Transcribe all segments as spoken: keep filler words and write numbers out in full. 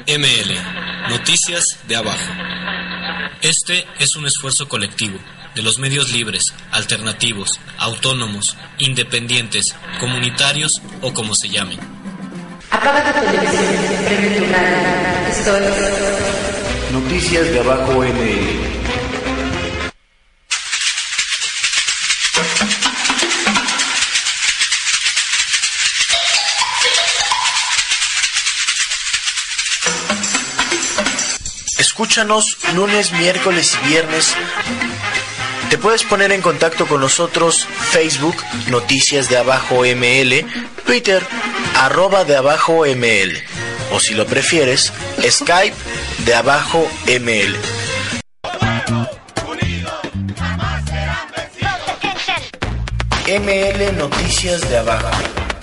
M L, Noticias de Abajo. Este es un esfuerzo colectivo de los medios libres, alternativos, autónomos, independientes, comunitarios o como se llamen. Apaga tu televisión, prende tu radio. Esto es Noticias de Abajo M L. Escúchanos lunes, miércoles y viernes. Te puedes poner en contacto con nosotros: Facebook, Noticias de Abajo M L, Twitter, arroba de Abajo M L, o si lo prefieres, Skype de Abajo M L. M L Noticias de Abajo.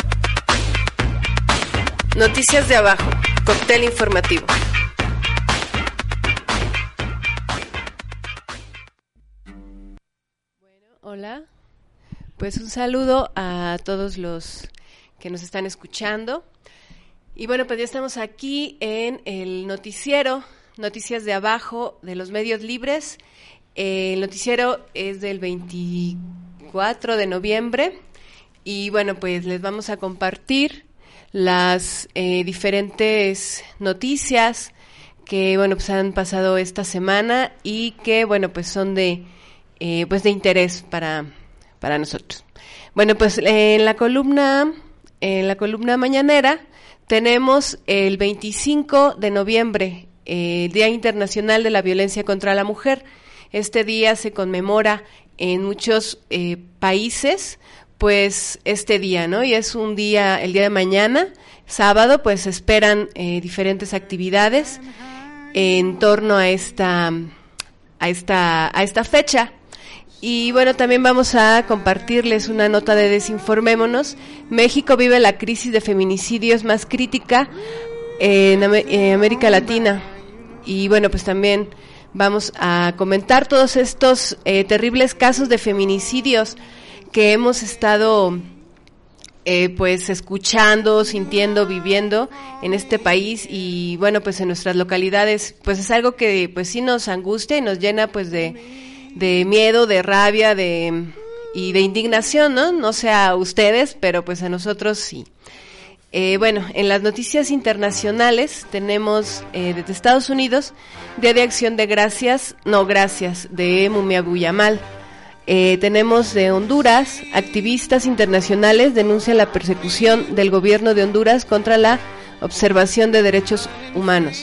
Noticias de Abajo, cóctel informativo. Hola, pues un saludo a todos los que nos están escuchando. Y bueno, pues ya estamos aquí en el noticiero, Noticias de Abajo de los medios libres. El noticiero es del veinticuatro de noviembre y bueno, pues les vamos a compartir las eh, diferentes noticias que bueno, pues han pasado esta semana y que bueno, pues son de Eh, pues de interés para para nosotros. Bueno, pues eh, en la columna en la columna mañanera tenemos el veinticinco de noviembre, eh, Día Internacional de la Violencia contra la Mujer. Este día se conmemora en muchos eh, países, pues este día, ¿no? Y es un día, el día de mañana, sábado, pues se esperan eh, diferentes actividades en torno a esta a esta a esta fecha. Y bueno, también vamos a compartirles una nota de Desinformémonos. México vive la crisis de feminicidios más crítica en, en América Latina. Y bueno, pues también vamos a comentar todos estos eh, terribles casos de feminicidios que hemos estado eh, pues escuchando, sintiendo, viviendo en este país y bueno, pues en nuestras localidades. Pues es algo que pues sí nos angustia y nos llena pues de de miedo, de rabia, de y de indignación, ¿no? No sé a ustedes, pero pues a nosotros sí. Eh, bueno, en las noticias internacionales tenemos eh, desde Estados Unidos, Día de Acción de Gracias, no gracias, de Mumiabuyamal. Eh, tenemos de Honduras, activistas internacionales denuncian la persecución del gobierno de Honduras contra la observación de derechos humanos.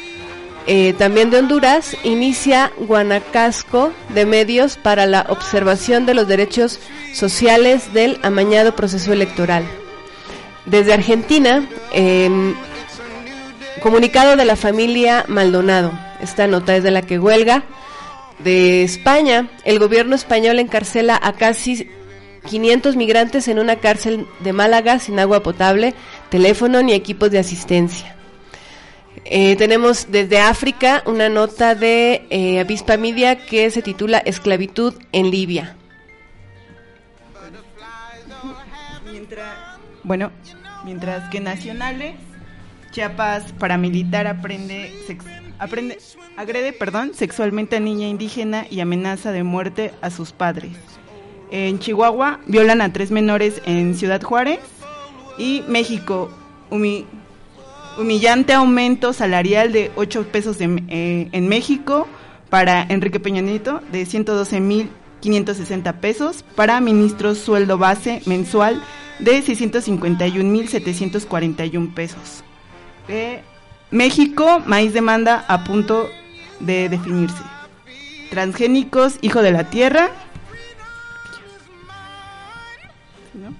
Eh, también de Honduras, inicia Guanacaste de medios para la observación de los derechos sociales del amañado proceso electoral. Desde Argentina, eh, comunicado de la familia Maldonado. Esta nota es de La Que Huelga. De España, el gobierno español encarcela a casi quinientos migrantes en una cárcel de Málaga sin agua potable, teléfono ni equipos de asistencia. Eh, tenemos desde África una nota de eh, Avispa Media que se titula Esclavitud en Libia. Mientras, bueno, mientras que nacionales, Chiapas paramilitar aprende, sex, aprende, agrede perdón, sexualmente a niña indígena y amenaza de muerte a sus padres. En Chihuahua violan a tres menores en Ciudad Juárez. Y México, humi, humillante aumento salarial de ocho pesos de, eh, en México para Enrique Peña Nieto, de ciento doce mil quinientos sesenta pesos, para ministros sueldo base mensual de seiscientos cincuenta y un mil setecientos cuarenta y un pesos. Eh, México, maíz demanda a punto de definirse. Transgénicos, hijo de la tierra. ¿No?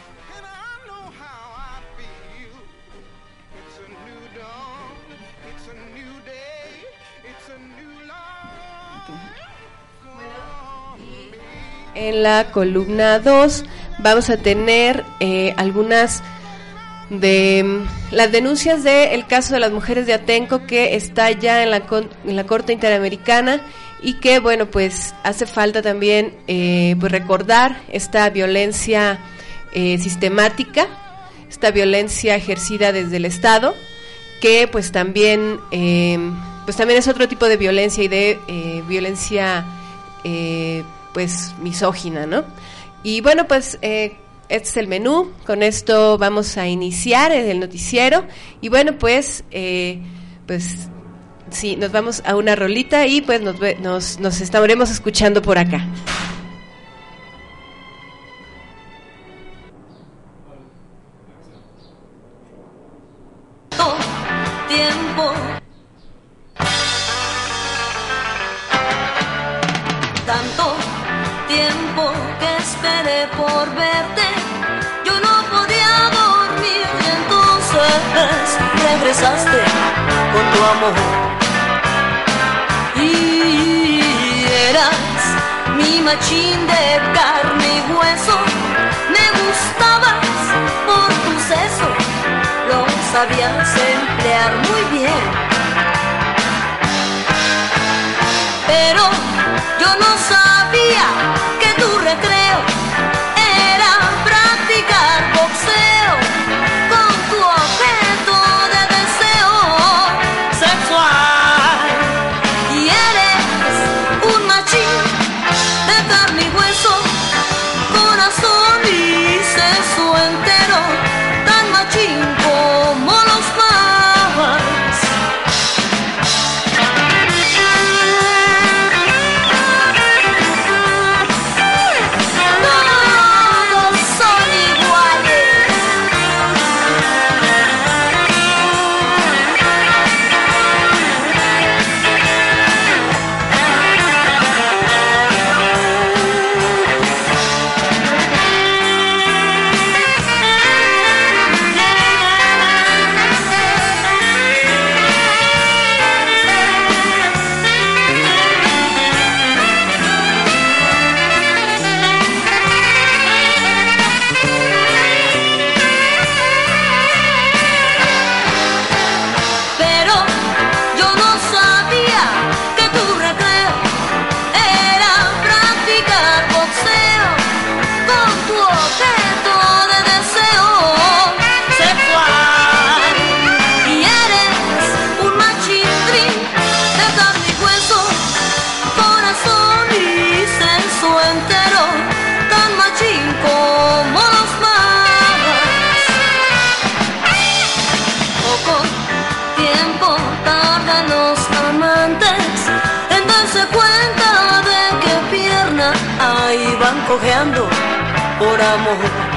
En la columna dos vamos a tener eh, algunas de um, las denuncias del caso de las mujeres de Atenco, que está ya en la, con, en la Corte Interamericana, y que bueno, pues hace falta también eh, pues recordar esta violencia eh, sistemática, esta violencia ejercida desde el Estado, que pues también eh, pues también es otro tipo de violencia y de eh, violencia eh, pues misógina, ¿no? Y bueno, pues eh, este es el menú. Con esto vamos a iniciar el noticiero y bueno, pues eh, pues sí, nos vamos a una rolita y pues nos nos, nos estaremos escuchando por acá. Tiempo, tanto tiempo que esperé por verte, yo no podía dormir y entonces regresaste con tu amor y eras mi machín de carne y hueso, me gustabas por tu seso, lo sabías emplear muy bien, pero yo no sabía que tu recreo era practicar boxeo con tu objeto de deseo sexual y eres un machín de carne y hueso, corazón y seso entero, tan machín como los más. Todos son iguales. Pero yo no sabía que tu recreo era practicar boxeo con tu objeto de deseo sexual y eres un machitrín de carne y hueso, corazón y senso entero, tan machín como los más. Poco tiempo tardan los amantes en darse cuenta de que pierna ahí van cojeando por amor.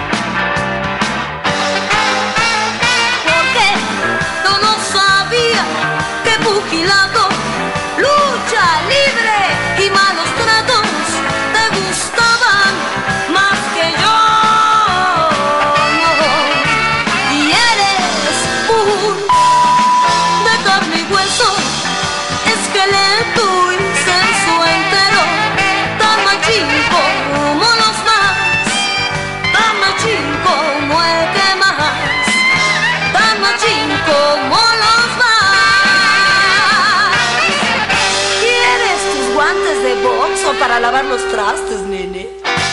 Porque yo no sabía que pugilato, lucha libre y malos tratos te gustaban más que yo. Y eres un de carne y hueso, esqueleto y senso entero, tan machín como los más, tan machín como el que más, tan machín como los más. ¿Quieres tus guantes de box o para lavar los trastes, nene?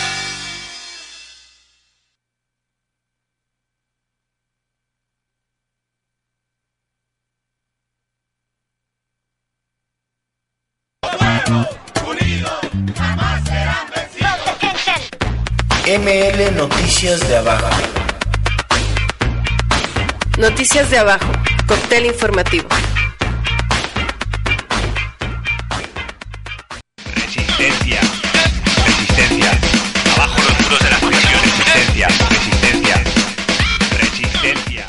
M L Noticias de Abajo. Noticias de Abajo, cóctel informativo. Resistencia, resistencia. Abajo los muros de la prisión. Resistencia, resistencia, resistencia.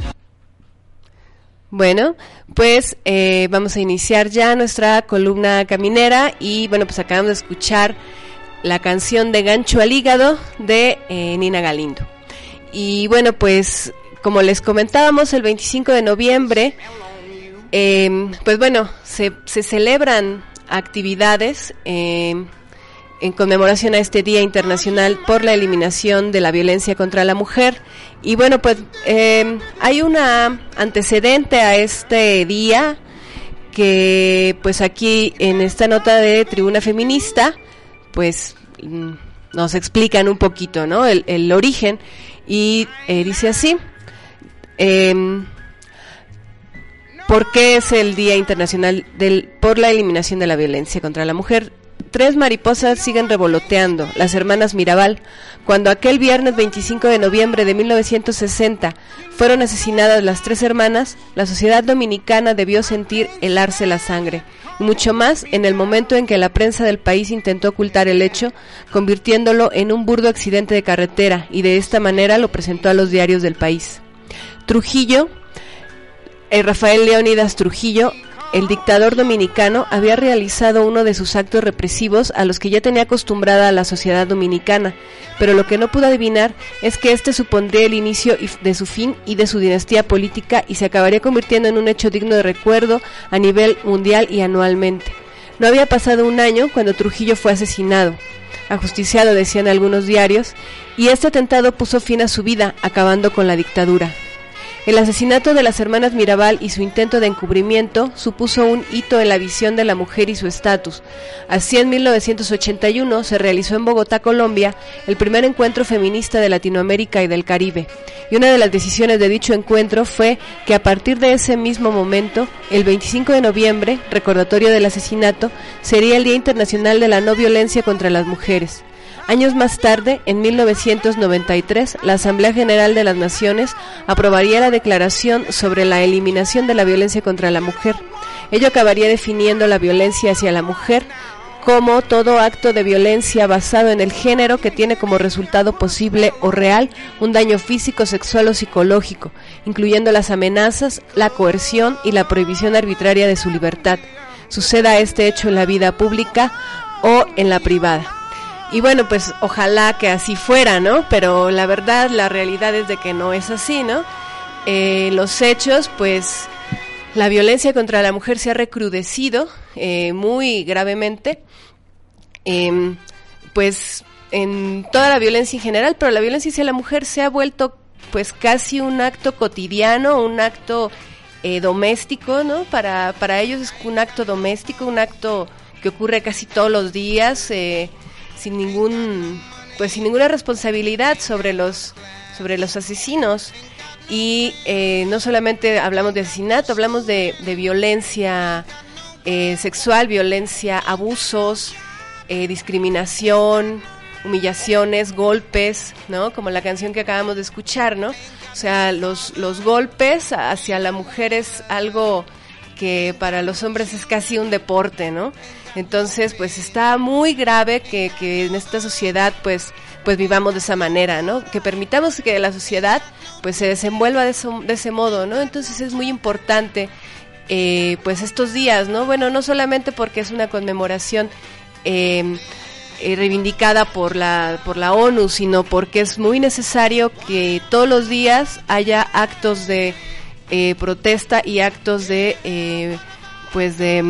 Bueno, pues eh, vamos a iniciar ya nuestra columna caminera y bueno, pues acabamos de escuchar la canción de Gancho al Hígado de eh, Nina Galindo. Y bueno, pues como les comentábamos, el veinticinco de noviembre, eh, pues bueno, se, se celebran actividades eh, en conmemoración a este Día Internacional por la Eliminación de la Violencia contra la Mujer. Y bueno, pues eh, hay una antecedente a este día que pues aquí en esta nota de Tribuna Feminista pues nos explican un poquito, ¿no? El, el origen y eh, dice así: eh, ¿por qué es el Día Internacional del, por la Eliminación de la Violencia contra la Mujer? Tres mariposas siguen revoloteando, las hermanas Mirabal. Cuando aquel viernes veinticinco de noviembre de mil novecientos sesenta fueron asesinadas las tres hermanas, la sociedad dominicana debió sentir helarse la sangre, y mucho más en el momento en que la prensa del país intentó ocultar el hecho, convirtiéndolo en un burdo accidente de carretera, y de esta manera lo presentó a los diarios del país. Trujillo, el Rafael Leónidas Trujillo, el dictador dominicano, había realizado uno de sus actos represivos a los que ya tenía acostumbrada a la sociedad dominicana, pero lo que no pudo adivinar es que este supondría el inicio de su fin y de su dinastía política y se acabaría convirtiendo en un hecho digno de recuerdo a nivel mundial y anualmente. No había pasado un año cuando Trujillo fue asesinado, ajusticiado, decían algunos diarios, y este atentado puso fin a su vida, acabando con la dictadura. El asesinato de las hermanas Mirabal y su intento de encubrimiento supuso un hito en la visión de la mujer y su estatus. Así, en mil novecientos ochenta y uno se realizó en Bogotá, Colombia, el primer encuentro feminista de Latinoamérica y del Caribe. Y una de las decisiones de dicho encuentro fue que a partir de ese mismo momento, el veinticinco de noviembre, recordatorio del asesinato, sería el Día Internacional de la No Violencia contra las Mujeres. Años más tarde, en mil novecientos noventa y tres, la Asamblea General de las Naciones aprobaría la Declaración sobre la Eliminación de la Violencia contra la Mujer. Ello acabaría definiendo la violencia hacia la mujer como todo acto de violencia basado en el género que tiene como resultado posible o real un daño físico, sexual o psicológico, incluyendo las amenazas, la coerción y la prohibición arbitraria de su libertad, suceda este hecho en la vida pública o en la privada. Y bueno, pues ojalá que así fuera, ¿no? Pero la verdad, la realidad es de que no es así, ¿no? Eh, los hechos, pues, la violencia contra la mujer se ha recrudecido eh, muy gravemente, eh, pues, en toda la violencia en general, pero la violencia hacia la mujer se ha vuelto, pues, casi un acto cotidiano, un acto eh, doméstico, ¿no? Para, para ellos es un acto doméstico, un acto que ocurre casi todos los días, eh, sin ningún pues sin ninguna responsabilidad sobre los sobre los asesinos y eh, no solamente hablamos de asesinato, hablamos de, de violencia eh, sexual, violencia, abusos, eh, discriminación, humillaciones, golpes, ¿no? Como la canción que acabamos de escuchar, ¿no? O sea, los los golpes hacia la mujer es algo que para los hombres es casi un deporte, ¿no? Entonces, pues está muy grave que, que en esta sociedad, pues, pues vivamos de esa manera, ¿no? Que permitamos que la sociedad, pues, se desenvuelva de, eso, de ese modo, ¿no? Entonces es muy importante, eh, pues, estos días, ¿no? Bueno, no solamente porque es una conmemoración eh, eh, reivindicada por la por la ONU, sino porque es muy necesario que todos los días haya actos de eh, protesta y actos de, eh, pues, de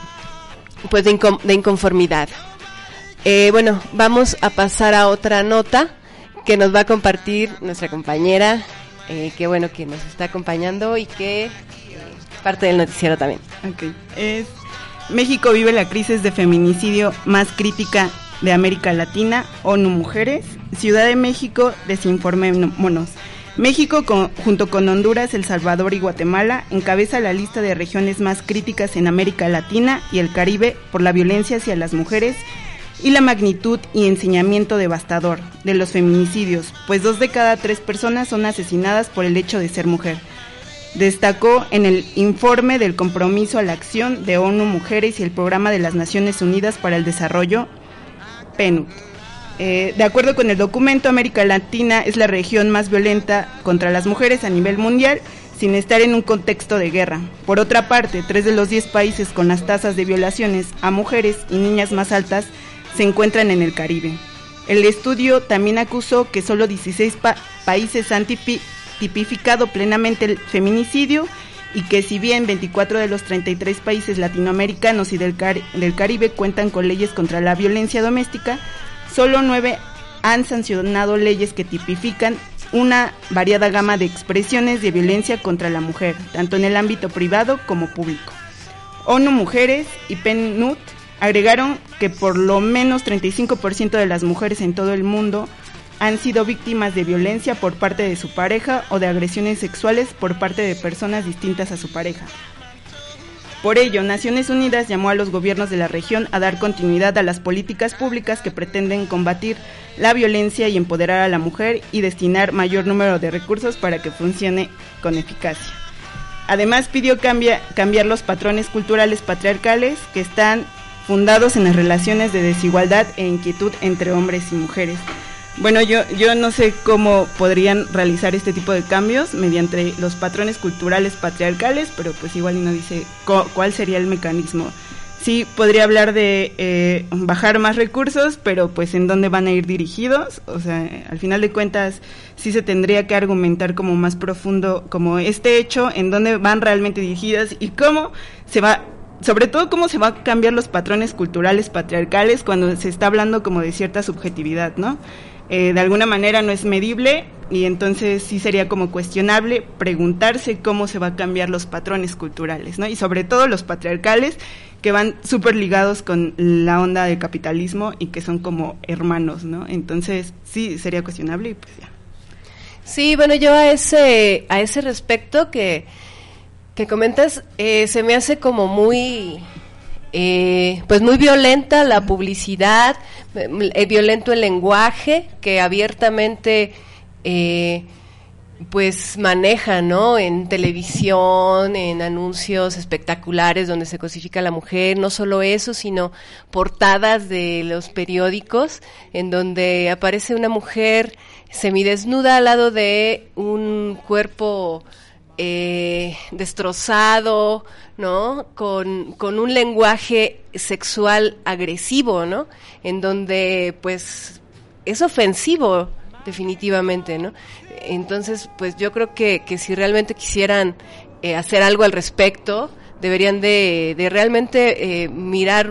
pues de, incom- de inconformidad. Eh, bueno, vamos a pasar a otra nota que nos va a compartir nuestra compañera, eh, que bueno, que nos está acompañando y que eh, parte del noticiero también. Okay. Es México vive la crisis de feminicidio más crítica de América Latina, ONU Mujeres, Ciudad de México, desinformémonos. México, con, junto con Honduras, El Salvador y Guatemala, encabeza la lista de regiones más críticas en América Latina y el Caribe por la violencia hacia las mujeres y la magnitud y ensañamiento devastador de los feminicidios, pues dos de cada tres personas son asesinadas por el hecho de ser mujer. Destacó en el informe del Compromiso a la Acción de ONU Mujeres y el Programa de las Naciones Unidas para el Desarrollo, P N U D. Eh, de acuerdo con el documento, América Latina es la región más violenta contra las mujeres a nivel mundial, sin estar en un contexto de guerra. Por otra parte, tres de los diez países con las tasas de violaciones a mujeres y niñas más altas se encuentran en el Caribe. El estudio también acusó que solo dieciséis pa- países han tipi- tipificado plenamente el feminicidio y que si bien veinticuatro de los treinta y tres países latinoamericanos y del, Car- del Caribe cuentan con leyes contra la violencia doméstica, solo nueve han sancionado leyes que tipifican una variada gama de expresiones de violencia contra la mujer, tanto en el ámbito privado como público. ONU Mujeres y P N U D agregaron que por lo menos treinta y cinco por ciento de las mujeres en todo el mundo han sido víctimas de violencia por parte de su pareja o de agresiones sexuales por parte de personas distintas a su pareja. Por ello, Naciones Unidas llamó a los gobiernos de la región a dar continuidad a las políticas públicas que pretenden combatir la violencia y empoderar a la mujer y destinar mayor número de recursos para que funcione con eficacia. Además, pidió cambia, cambiar los patrones culturales patriarcales que están fundados en las relaciones de desigualdad e inquietud entre hombres y mujeres. Bueno, yo, yo no sé cómo podrían realizar este tipo de cambios mediante los patrones culturales patriarcales, pero pues igual y no dice cu- cuál sería el mecanismo. Sí, podría hablar de eh, bajar más recursos, pero pues en dónde van a ir dirigidos. O sea, al final de cuentas sí se tendría que argumentar como más profundo como este hecho, en dónde van realmente dirigidas y cómo se va, sobre todo cómo se va a cambiar los patrones culturales patriarcales cuando se está hablando como de cierta subjetividad, ¿no? Eh, de alguna manera no es medible y entonces sí sería como cuestionable preguntarse cómo se va a cambiar los patrones culturales, ¿no? Y sobre todo los patriarcales que van súper ligados con la onda del capitalismo y que son como hermanos, ¿no? Entonces sí sería cuestionable y pues ya. Sí, bueno, yo a ese a ese respecto que, que comentas, eh, se me hace como muy... Eh, pues muy violenta la publicidad, eh, violento el lenguaje que abiertamente eh, pues maneja, ¿no? En televisión, en anuncios espectaculares donde se cosifica a la mujer, no solo eso, sino portadas de los periódicos en donde aparece una mujer semidesnuda al lado de un cuerpo Eh, destrozado, ¿no? Con, con un lenguaje sexual agresivo, ¿no? En donde, pues, es ofensivo, definitivamente, ¿no? Entonces, pues, yo creo que, que si realmente quisieran eh, hacer algo al respecto, deberían de, de realmente eh, mirar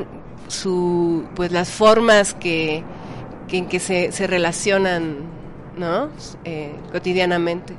su, pues, las formas que, que en que se, se relacionan, ¿no? Eh, cotidianamente.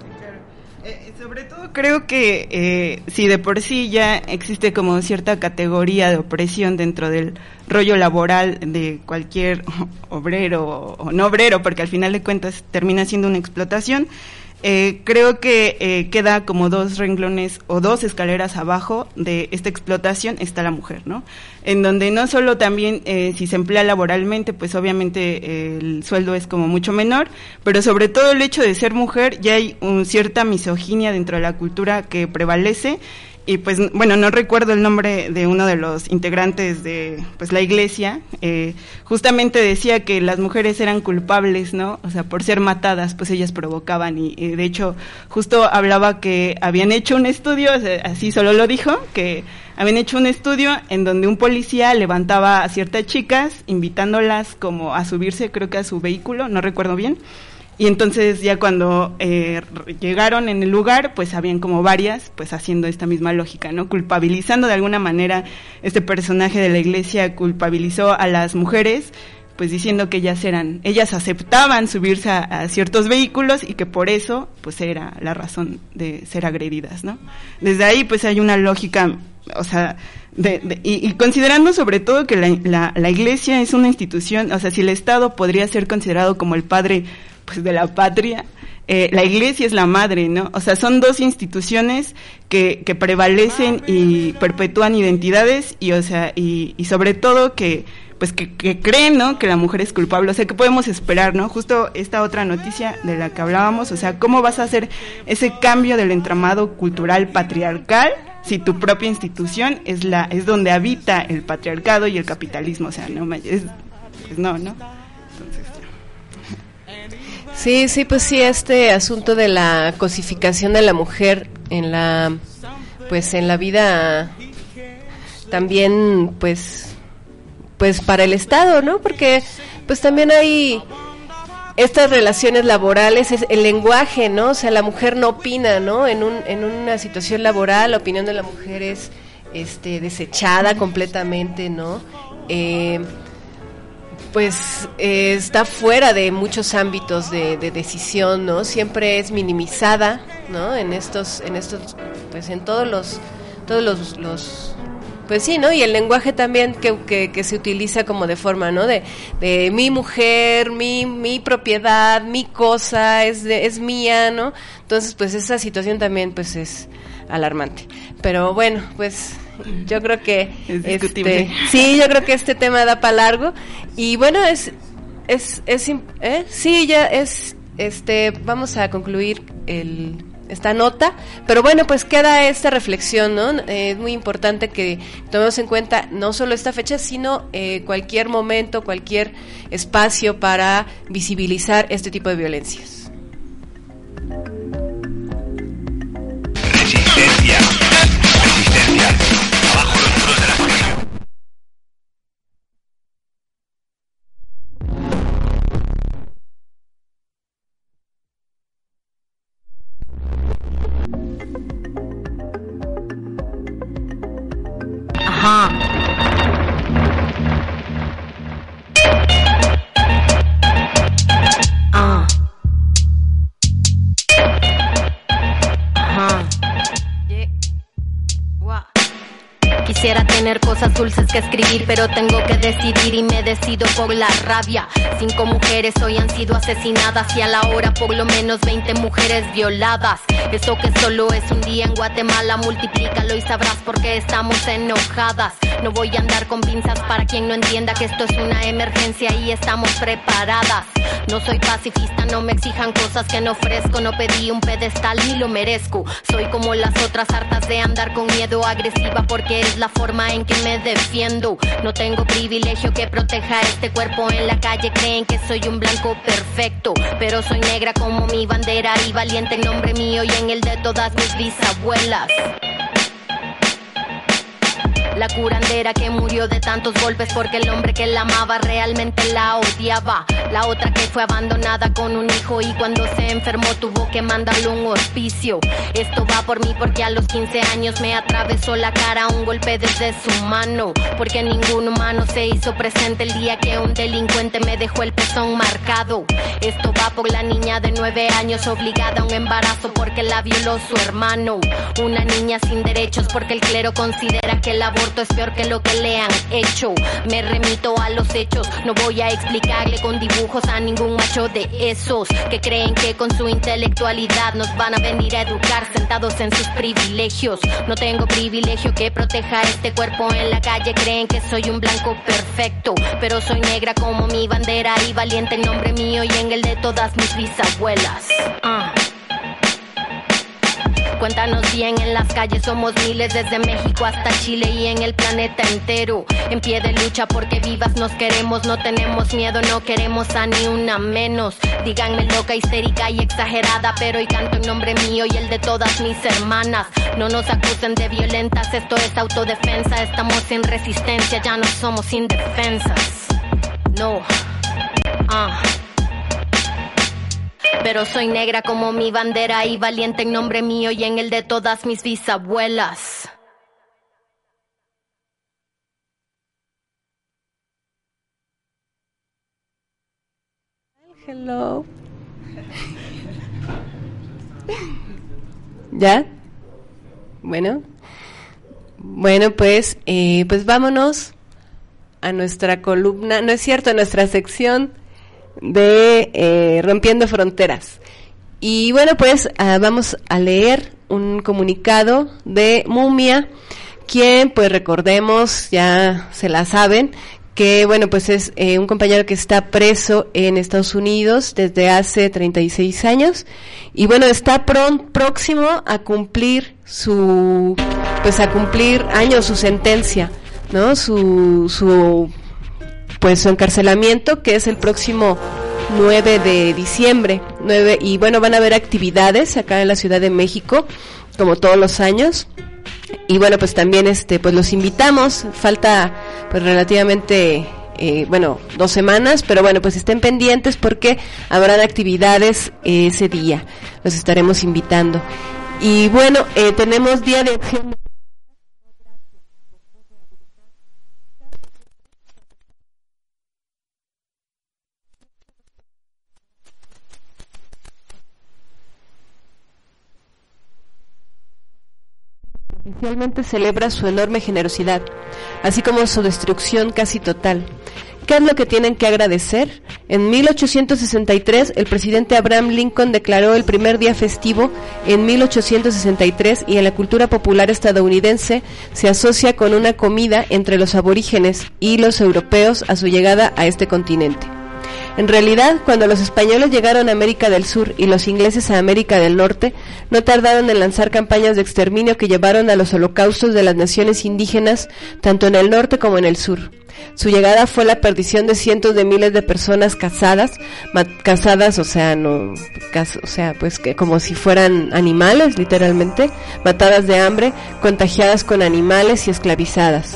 Eh, sobre todo creo que eh, si de por sí ya existe como cierta categoría de opresión dentro del rollo laboral de cualquier obrero o, o no obrero, porque al final de cuentas termina siendo una explotación, eh, creo que eh, queda como dos renglones o dos escaleras abajo de esta explotación está la mujer, ¿no? En donde no solo también eh, si se emplea laboralmente, pues obviamente eh, el sueldo es como mucho menor, pero sobre todo el hecho de ser mujer ya hay un, cierta misoginia dentro de la cultura que prevalece. Y pues, bueno, no recuerdo el nombre de uno de los integrantes de pues la iglesia, eh, justamente decía que las mujeres eran culpables, ¿no? O sea, por ser matadas, pues ellas provocaban y, y de hecho justo hablaba que habían hecho un estudio, o sea, así solo lo dijo, que habían hecho un estudio en donde un policía levantaba a ciertas chicas invitándolas como a subirse, creo que a su vehículo, no recuerdo bien. Y entonces ya cuando eh, llegaron en el lugar, pues habían como varias, pues haciendo esta misma lógica, ¿no? Culpabilizando de alguna manera, este personaje de la iglesia culpabilizó a las mujeres, pues diciendo que ellas eran, ellas aceptaban subirse a, a ciertos vehículos y que por eso, pues era la razón de ser agredidas, ¿no? Desde ahí, pues hay una lógica, o sea, de, de, y, y considerando sobre todo que la, la, la iglesia es una institución, o sea, si el Estado podría ser considerado como el padre pues de la patria, eh, la iglesia es la madre, ¿no? O sea, son dos instituciones que, que prevalecen y perpetúan identidades y, o sea, y, y sobre todo que, pues que, que creen, ¿no? Que la mujer es culpable. O sea, ¿qué podemos esperar, no? Justo esta otra noticia de la que hablábamos, o sea, ¿cómo vas a hacer ese cambio del entramado cultural patriarcal si tu propia institución es la, es donde habita el patriarcado y el capitalismo? O sea, no, es, pues no, ¿no? Entonces, Sí, sí, pues sí, este asunto de la cosificación de la mujer en la, pues en la vida también, pues, pues para el Estado, ¿no? Porque, pues también hay estas relaciones laborales, es el lenguaje, ¿no? O sea, la mujer no opina, ¿no? En un, en una situación laboral, la opinión de la mujer es, este, desechada completamente, ¿no? Eh, pues eh, está fuera de muchos ámbitos de, de decisión, ¿no? Siempre es minimizada, ¿no? En estos, en estos, pues en todos los, todos los, los pues sí, ¿no? Y el lenguaje también que, que, que se utiliza como de forma, ¿no? De, de mi mujer, mi, mi propiedad, mi cosa, es de, es mía, ¿no? Entonces, pues esa situación también, pues es alarmante. Pero bueno, pues Yo creo que es discutible. Este, sí, yo creo que este tema da para largo y bueno, es es es ¿eh? sí, ya es este vamos a concluir el esta nota, pero bueno, pues queda esta reflexión, ¿no? Eh, es muy importante que tomemos en cuenta no solo esta fecha, sino eh, cualquier momento, cualquier espacio para visibilizar este tipo de violencias. Resistencia, resistencia, abajo los muros de la prisión. Ajá. Ah. Ajá. Yeah. Wow. Quisiera tener cosas dulces que escribir, pero tengo que decidir y me decido por la rabia. Cinco mujeres hoy han sido asesinadas y a la hora por lo menos veinte mujeres violadas. Eso que solo es un día en Guatemala, multiplícalo y sabrás por qué estamos enojadas. No voy a andar con pinzas para quien no entienda que esto es una emergencia y estamos preparadas. No soy pacifista, no me exijan cosas que no ofrezco. No pedí un pedestal ni lo merezco. Soy como las otras hartas de andar con miedo, agresiva porque es la forma en que me defiendo. No tengo privilegio que proteja este cuerpo. En la calle creen que soy un blanco perfecto, pero soy negra como mi bandera y valiente en nombre mío y en el de todas mis bisabuelas. La curandera que murió de tantos golpes porque el hombre que la amaba realmente la odiaba. La otra que fue abandonada con un hijo y cuando se enfermó tuvo que mandarle un hospicio. Esto va por mí porque a los quince años me atravesó la cara un golpe desde su mano. Porque ningún humano se hizo presente el día que un delincuente me dejó el pezón marcado. Esto va por la niña de nueve años obligada a un embarazo porque la violó su hermano. Una niña sin derechos porque el clero considera que el aborto es peor que lo que le han hecho. Me remito a los hechos, no voy a explicarle con dibujos a ningún macho de esos que creen que con su intelectualidad nos van a venir a educar sentados en sus privilegios. No tengo privilegio que proteja este cuerpo. En la calle creen que soy un blanco perfecto, pero soy negra como mi bandera y valiente en nombre mío y en el de todas mis bisabuelas. uh. Cuéntanos bien, en las calles somos miles, desde México hasta Chile y en el planeta entero. En pie de lucha porque vivas nos queremos, no tenemos miedo, no queremos a ni una menos. Díganme loca, histérica y exagerada, pero hoy canto en nombre mío y el de todas mis hermanas. No nos acusen de violentas, esto es autodefensa. Estamos sin resistencia, ya no somos indefensas. No. Ah. Pero soy negra como mi bandera y valiente en nombre mío y en el de todas mis bisabuelas. Hello. ¿Ya? Bueno. Bueno, pues, eh, pues vámonos a nuestra columna, no es cierto, a nuestra sección de eh, Rompiendo Fronteras. Y bueno, pues uh, vamos a leer un comunicado de Mumia, quien, pues recordemos, ya se la saben, que bueno, pues es eh, un compañero que está preso en Estados Unidos desde hace treinta y seis años y bueno, está pron- próximo a cumplir su, pues a cumplir años su sentencia, ¿no? Su, su pues su encarcelamiento, que es el próximo nueve de diciembre, nueve, y bueno, van a haber actividades acá en la Ciudad de México, como todos los años, y bueno, pues también este, pues los invitamos, falta pues relativamente, eh, bueno, dos semanas, pero bueno, pues estén pendientes porque habrán actividades eh, ese día, los estaremos invitando. Y bueno, eh, tenemos Día de Acción. Oficialmente celebra su enorme generosidad, así como su destrucción casi total, ¿Qué es lo que tienen que agradecer? En mil ochocientos sesenta y tres, el presidente Abraham Lincoln declaró el primer día festivo en mil ochocientos sesenta y tres y en la cultura popular estadounidense se asocia con una comida entre los aborígenes y los europeos a su llegada a este continente. En realidad, cuando los españoles llegaron a América del Sur y los ingleses a América del Norte, no tardaron en lanzar campañas de exterminio que llevaron a los holocaustos de las naciones indígenas, tanto en el norte como en el sur. Su llegada fue la perdición de cientos de miles de personas cazadas, ma- cazadas, o sea, no, cas- o sea, pues que como si fueran animales, literalmente, matadas de hambre, contagiadas con animales y esclavizadas.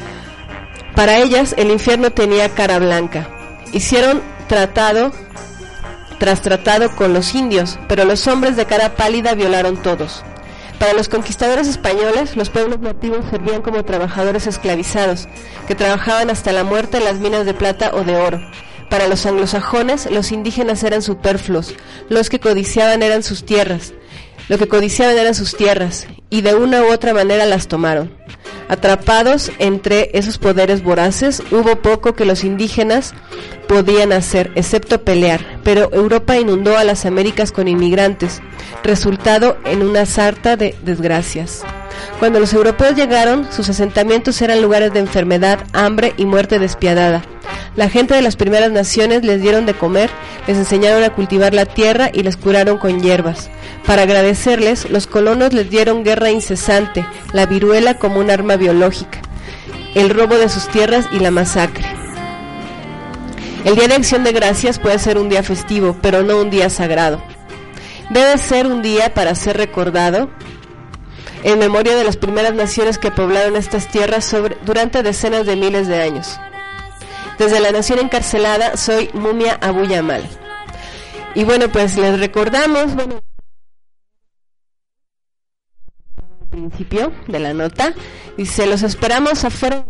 Para ellas, el infierno tenía cara blanca. Hicieron tratado tras tratado con los indios, pero los hombres de cara pálida violaron todos. Para los conquistadores españoles, los pueblos nativos servían como trabajadores esclavizados, que trabajaban hasta la muerte en las minas de plata o de oro. Para los anglosajones, los indígenas eran superfluos, los que codiciaban eran sus tierras, lo que codiciaban eran sus tierras, y de una u otra manera las tomaron. Atrapados entre esos poderes voraces, hubo poco que los indígenas podían hacer, excepto pelear, pero Europa inundó a las Américas con inmigrantes, resultado en una sarta de desgracias. Cuando los europeos llegaron, sus asentamientos eran lugares de enfermedad, hambre y muerte despiadada. La gente de las primeras naciones les dieron de comer, les enseñaron a cultivar la tierra y les curaron con hierbas. Para agradecerles, los colonos les dieron guerra incesante, la viruela como un arma biológica, el robo de sus tierras y la masacre. El Día de Acción de Gracias puede ser un día festivo, pero no un día sagrado. Debe ser un día para ser recordado en memoria de las primeras naciones que poblaron estas tierras sobre, durante decenas de miles de años. Desde la nación encarcelada, soy Mumia Abu Yamal. Y bueno, pues les recordamos, bueno, al principio de la nota, dice, los esperamos afuera.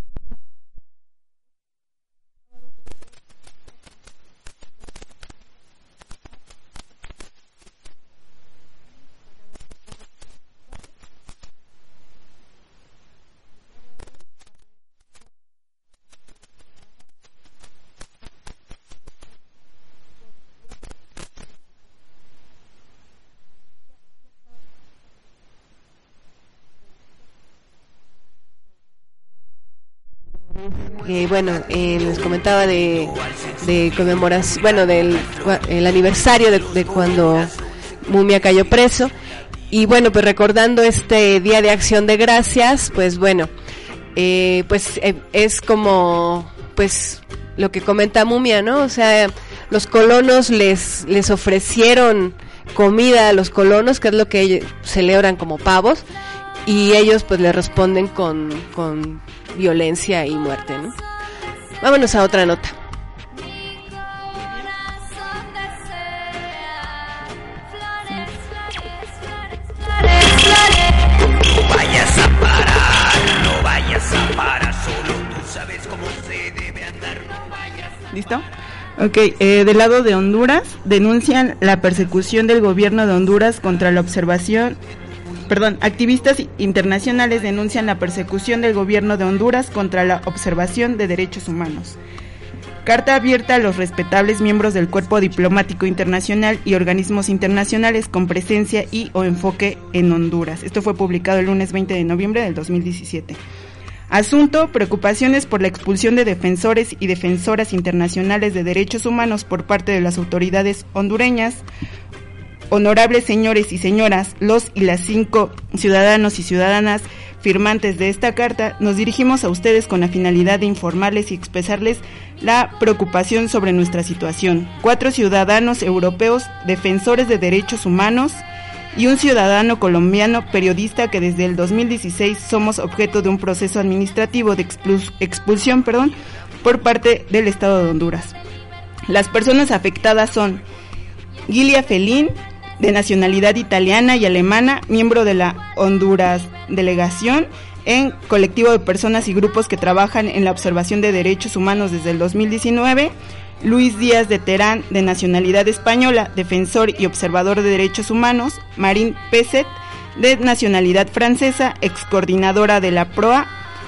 Eh, bueno, eh, les comentaba de, de conmemoración, bueno, del el aniversario de, de cuando Mumia cayó preso. Y bueno, pues recordando este Día de Acción de Gracias, pues bueno, eh, pues eh, es como, pues lo que comenta Mumia, ¿no? O sea, los colonos les, les ofrecieron comida a los colonos, que es lo que ellos celebran como pavos, y ellos pues le responden con, con violencia y muerte, ¿no? Vámonos a otra nota. No vayas a parar, no vayas a parar, solo tú sabes cómo se debe andar, no vayas. ¿Listo? Ok, eh, del lado de Honduras, denuncian la persecución del gobierno de Honduras contra la observación Perdón, activistas internacionales denuncian la persecución del gobierno de Honduras contra la observación de derechos humanos. Carta abierta a los respetables miembros del cuerpo diplomático internacional y organismos internacionales con presencia y o enfoque en Honduras. Esto fue publicado el lunes veinte de noviembre del dos mil diecisiete. Asunto: preocupaciones por la expulsión de defensores y defensoras internacionales de derechos humanos por parte de las autoridades hondureñas. Honorables señores y señoras, los y las cinco ciudadanos y ciudadanas firmantes de esta carta, nos dirigimos a ustedes con la finalidad de informarles y expresarles la preocupación sobre nuestra situación. Cuatro ciudadanos europeos, defensores de derechos humanos, y un ciudadano colombiano, periodista, que desde el dos mil dieciséis somos objeto de un proceso administrativo de expul- expulsión perdón, por parte del Estado de Honduras. Las personas afectadas son Gilia Felín, de nacionalidad italiana y alemana, miembro de la Honduras Delegación en colectivo de personas y grupos que trabajan en la observación de derechos humanos desde el dos mil diecinueve, Luis Díaz de Terán, de nacionalidad española, defensor y observador de derechos humanos, Marine Peset, de nacionalidad francesa, ex coordinadora de la P R O A,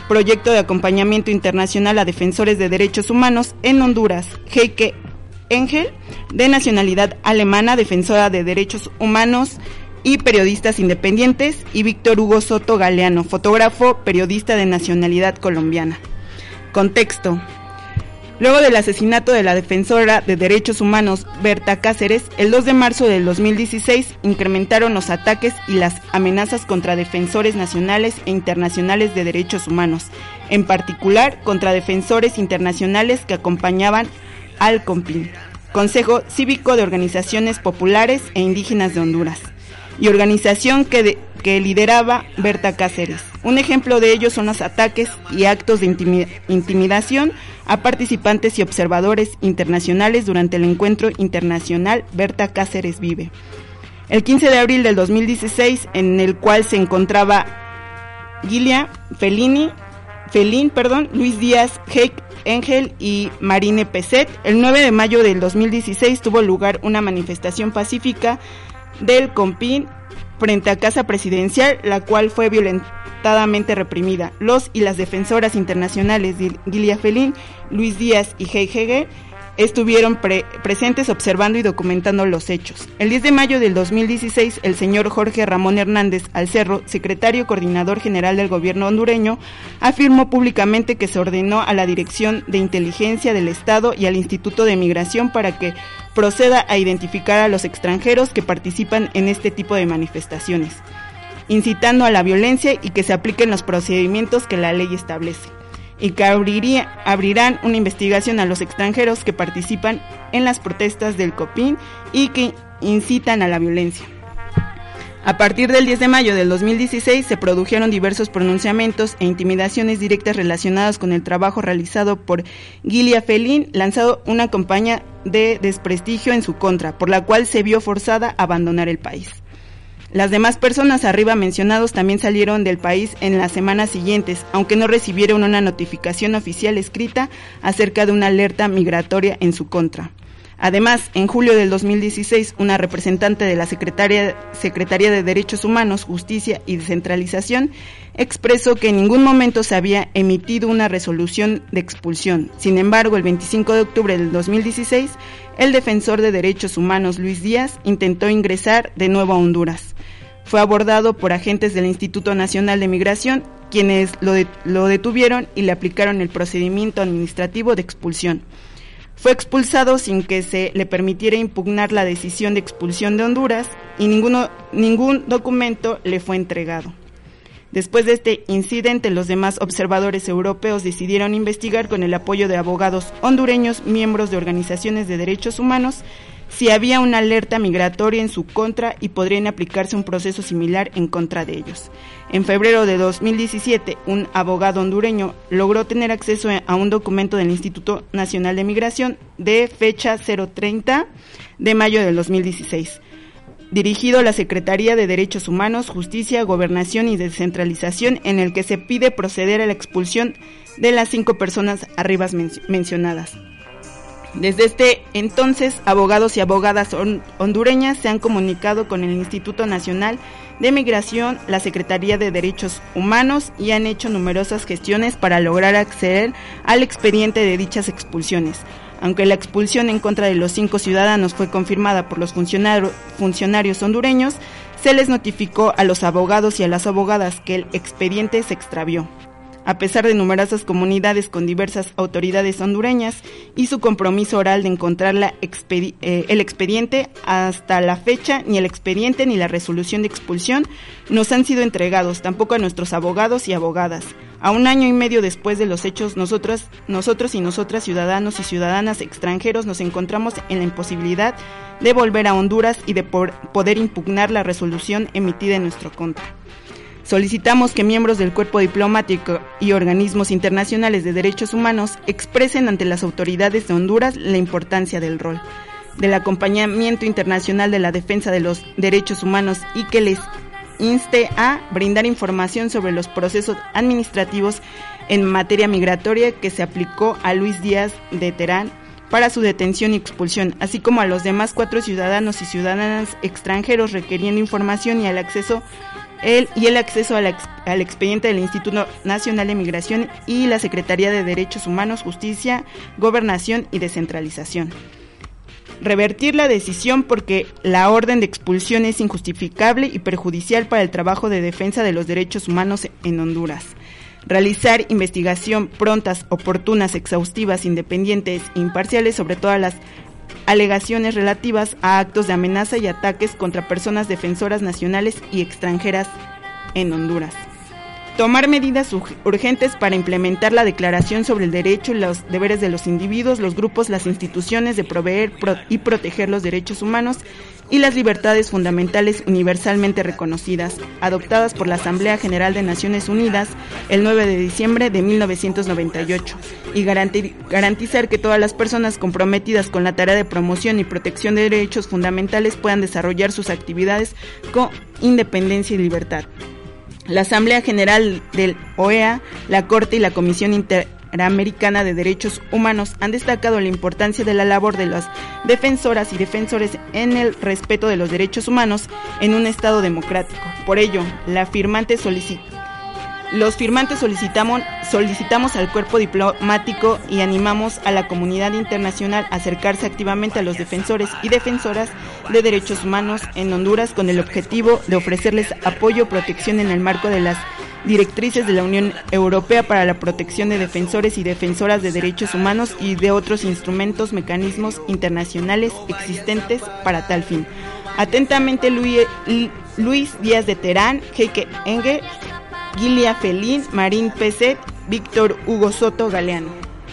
Proyecto de Acompañamiento Internacional a Defensores de Derechos Humanos en Honduras, Heike Engel, de nacionalidad alemana, defensora de derechos humanos y periodistas independientes, y Víctor Hugo Soto Galeano, fotógrafo, periodista de nacionalidad colombiana. Contexto. Luego del asesinato de la defensora de derechos humanos Berta Cáceres, el dos de marzo del dos mil dieciséis incrementaron los ataques y las amenazas contra defensores nacionales e internacionales de derechos humanos, en particular contra defensores internacionales que acompañaban al CONPIN, Consejo Cívico de Organizaciones Populares e Indígenas de Honduras, y organización que, de, que lideraba Berta Cáceres. Un ejemplo de ello son los ataques y actos de intimi- intimidación a participantes y observadores internacionales durante el encuentro internacional Berta Cáceres Vive, el quince de abril del dos mil dieciséis, en el cual se encontraba Gilia Felini, Felín, perdón, Luis Díaz, Heike Engel y Marine Peset. El nueve de mayo del dos mil dieciséis tuvo lugar una manifestación pacífica del CONPIN frente a Casa Presidencial, la cual fue violentadamente reprimida. Los y las defensoras internacionales Gilia Felín, Luis Díaz y Heike Engel estuvieron pre- presentes observando y documentando los hechos. El diez de mayo del dos mil dieciséis, el señor Jorge Ramón Hernández Alcerro, secretario coordinador general del gobierno hondureño, afirmó públicamente que se ordenó a la Dirección de Inteligencia del Estado y al Instituto de Migración para que proceda a identificar a los extranjeros que participan en este tipo de manifestaciones, incitando a la violencia, y que se apliquen los procedimientos que la ley establece, y que abriría, abrirán una investigación a los extranjeros que participan en las protestas del CONPIN y que incitan a la violencia. A partir del diez de mayo del dos mil dieciséis se produjeron diversos pronunciamientos e intimidaciones directas relacionadas con el trabajo realizado por Gilia Felín, lanzado una campaña de desprestigio en su contra, por la cual se vio forzada a abandonar el país. Las demás personas arriba mencionados también salieron del país en las semanas siguientes, aunque no recibieron una notificación oficial escrita acerca de una alerta migratoria en su contra. Además, en julio del dos mil dieciséis, una representante de la Secretaría, Secretaría de Derechos Humanos, Justicia y Descentralización expresó que en ningún momento se había emitido una resolución de expulsión. Sin embargo, el veinticinco de octubre del dos mil dieciséis, el defensor de derechos humanos Luis Díaz intentó ingresar de nuevo a Honduras. Fue abordado por agentes del Instituto Nacional de Migración, quienes lo, de, lo detuvieron y le aplicaron el procedimiento administrativo de expulsión. Fue expulsado sin que se le permitiera impugnar la decisión de expulsión de Honduras y ninguno, ningún documento le fue entregado. Después de este incidente, los demás observadores europeos decidieron investigar con el apoyo de abogados hondureños, miembros de organizaciones de derechos humanos, si había una alerta migratoria en su contra y podrían aplicarse un proceso similar en contra de ellos. En febrero de dos mil diecisiete, un abogado hondureño logró tener acceso a un documento del Instituto Nacional de Migración de fecha cero treinta de mayo del dos mil dieciséis, dirigido a la Secretaría de Derechos Humanos, Justicia, Gobernación y Descentralización, en el que se pide proceder a la expulsión de las cinco personas arriba men- mencionadas. Desde este entonces, abogados y abogadas hondureñas se han comunicado con el Instituto Nacional de Migración, la Secretaría de Derechos Humanos, y han hecho numerosas gestiones para lograr acceder al expediente de dichas expulsiones. Aunque la expulsión en contra de los cinco ciudadanos fue confirmada por los funcionarios, funcionarios hondureños, se les notificó a los abogados y a las abogadas que el expediente se extravió. A pesar de numerosas comunidades con diversas autoridades hondureñas y su compromiso oral de encontrar la expedi- eh, el expediente, hasta la fecha ni el expediente ni la resolución de expulsión nos han sido entregados, tampoco a nuestros abogados y abogadas. A un año y medio después de los hechos, nosotros, nosotros y nosotras, ciudadanos y ciudadanas extranjeros, nos encontramos en la imposibilidad de volver a Honduras y de por, poder impugnar la resolución emitida en nuestro contra. Solicitamos que miembros del cuerpo diplomático y organismos internacionales de derechos humanos expresen ante las autoridades de Honduras la importancia del rol del acompañamiento internacional de la defensa de los derechos humanos y que les inste a brindar información sobre los procesos administrativos en materia migratoria que se aplicó a Luis Díaz de Terán para su detención y expulsión, así como a los demás cuatro ciudadanos y ciudadanas extranjeros, requiriendo información y el acceso el, y el acceso al, ex, al expediente del Instituto Nacional de Migración y la Secretaría de Derechos Humanos, Justicia, Gobernación y Descentralización. Revertir la decisión porque la orden de expulsión es injustificable y perjudicial para el trabajo de defensa de los derechos humanos en Honduras. Realizar investigación prontas, oportunas, exhaustivas, independientes e imparciales sobre todas las alegaciones relativas a actos de amenaza y ataques contra personas defensoras nacionales y extranjeras en Honduras. Tomar medidas urgentes para implementar la Declaración sobre el Derecho y los Deberes de los Individuos, los grupos, las instituciones de proveer pro- y proteger los derechos humanos y las libertades fundamentales universalmente reconocidas, adoptadas por la Asamblea General de Naciones Unidas el nueve de diciembre de mil novecientos noventa y ocho, y garanti- garantizar que todas las personas comprometidas con la tarea de promoción y protección de derechos fundamentales puedan desarrollar sus actividades con independencia y libertad. La Asamblea General del O E A, la Corte y la Comisión Interamericana de Derechos Humanos han destacado la importancia de la labor de las defensoras y defensores en el respeto de los derechos humanos en un Estado democrático. Por ello, la firmante solicita Los firmantes solicitamos, solicitamos al cuerpo diplomático y animamos a la comunidad internacional a acercarse activamente a los defensores y defensoras de derechos humanos en Honduras con el objetivo de ofrecerles apoyo y protección en el marco de las directrices de la Unión Europea para la protección de defensores y defensoras de derechos humanos y de otros instrumentos, mecanismos internacionales existentes para tal fin. Atentamente, Luis, Luis Díaz de Terán, Heike Enge, Gilia Felín, Marín Peset, Víctor Hugo Soto Galeano.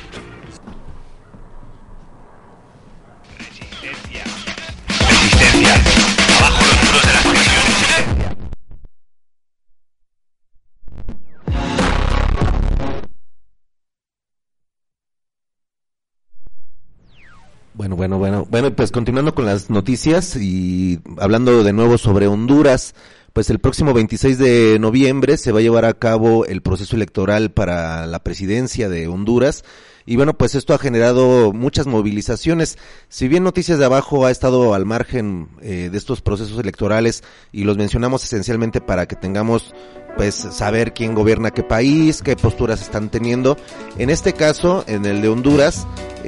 Resistencia. Resistencia. Abajo los muros de las prisiones. Bueno, bueno, bueno. Bueno, pues continuando con las noticias y hablando de nuevo sobre Honduras. Pues el próximo veintiséis de noviembre se va a llevar a cabo el proceso electoral para la presidencia de Honduras y bueno, pues esto ha generado muchas movilizaciones. Si bien Noticias de Abajo ha estado al margen eh, de estos procesos electorales y los mencionamos esencialmente para que tengamos pues saber quién gobierna qué país, qué posturas están teniendo, en este caso, en el de Honduras,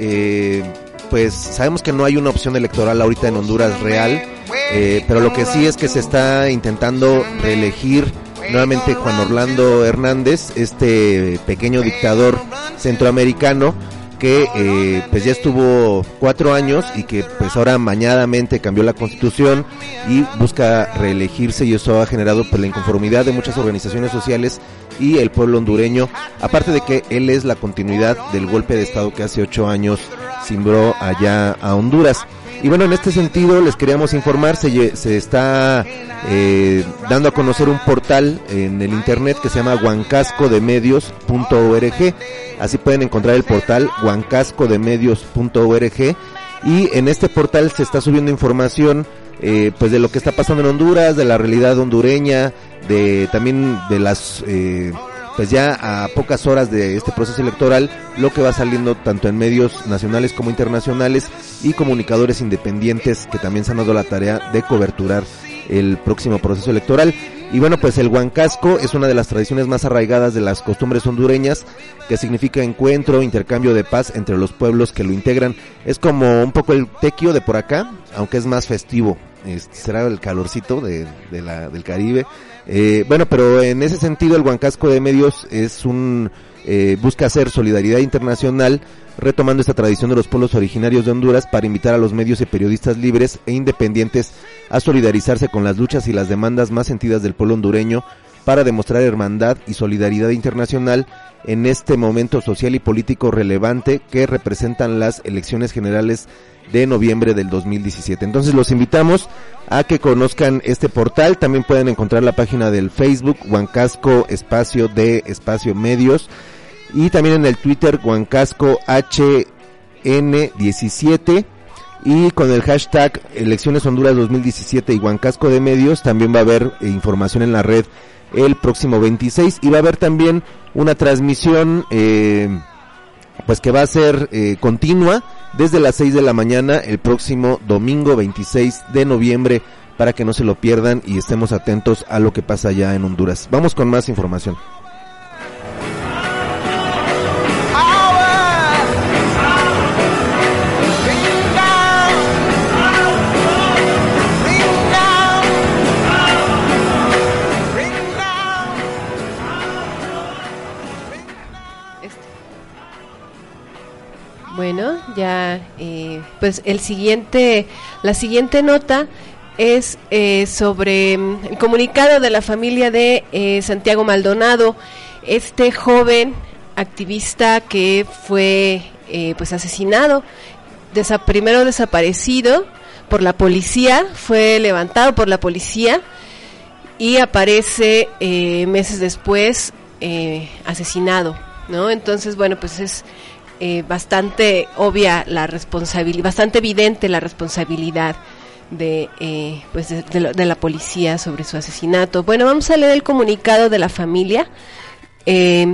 eh, pues sabemos que no hay una opción electoral ahorita en Honduras real. Eh, pero lo que sí es que se está intentando reelegir nuevamente Juan Orlando Hernández, este pequeño dictador centroamericano que eh, pues ya estuvo cuatro años y que pues ahora mañadamente cambió la constitución y busca reelegirse, y eso ha generado pues la inconformidad de muchas organizaciones sociales y el pueblo hondureño, aparte de que él es la continuidad del golpe de estado que hace ocho años cimbró allá a Honduras. Y bueno, en este sentido les queríamos informar, se, se está eh, dando a conocer un portal en el internet que se llama huancasco de medios punto org, así pueden encontrar el portal huancasco de medios punto org, y en este portal se está subiendo información eh, pues de lo que está pasando en Honduras, de la realidad hondureña, de también de las... Eh, pues ya a pocas horas de este proceso electoral, lo que va saliendo tanto en medios nacionales como internacionales y comunicadores independientes que también se han dado la tarea de coberturar el próximo proceso electoral. Y bueno, pues el huancasco es una de las tradiciones más arraigadas de las costumbres hondureñas, que significa encuentro, intercambio de paz entre los pueblos que lo integran. Es como un poco el tequio de por acá, aunque es más festivo. Este, será el calorcito de, de la, del Caribe. Eh, bueno, pero en ese sentido el huancasco de medios es un eh, busca hacer solidaridad internacional, retomando esta tradición de los pueblos originarios de Honduras para invitar a los medios y periodistas libres e independientes a solidarizarse con las luchas y las demandas más sentidas del pueblo hondureño para demostrar hermandad y solidaridad internacional en este momento social y político relevante que representan las elecciones generales de noviembre del dos mil diecisiete. Entonces los invitamos a que conozcan este portal. También pueden encontrar la página del Facebook Huancasco espacio de espacio medios, y también en el Twitter Huancasco H N diecisiete, y con el hashtag Elecciones Honduras dos mil diecisiete y Huancasco de Medios también va a haber eh, información en la red el próximo veintiséis, y va a haber también una transmisión eh, pues que va a ser eh, continua desde las seis de la mañana el próximo domingo veintiséis de noviembre para que no se lo pierdan y estemos atentos a lo que pasa allá en Honduras. Vamos con más información. Bueno, ya, eh, pues el siguiente, la siguiente nota es eh, sobre mm, el comunicado de la familia de eh, Santiago Maldonado, este joven activista que fue eh, pues asesinado, desa- primero desaparecido por la policía, fue levantado por la policía y aparece eh, meses después eh, asesinado, ¿no? Entonces, bueno, pues es Eh, bastante obvia la responsabilidad, bastante evidente la responsabilidad de eh, pues de, de, de la policía sobre su asesinato. Bueno, vamos a leer el comunicado de la familia eh,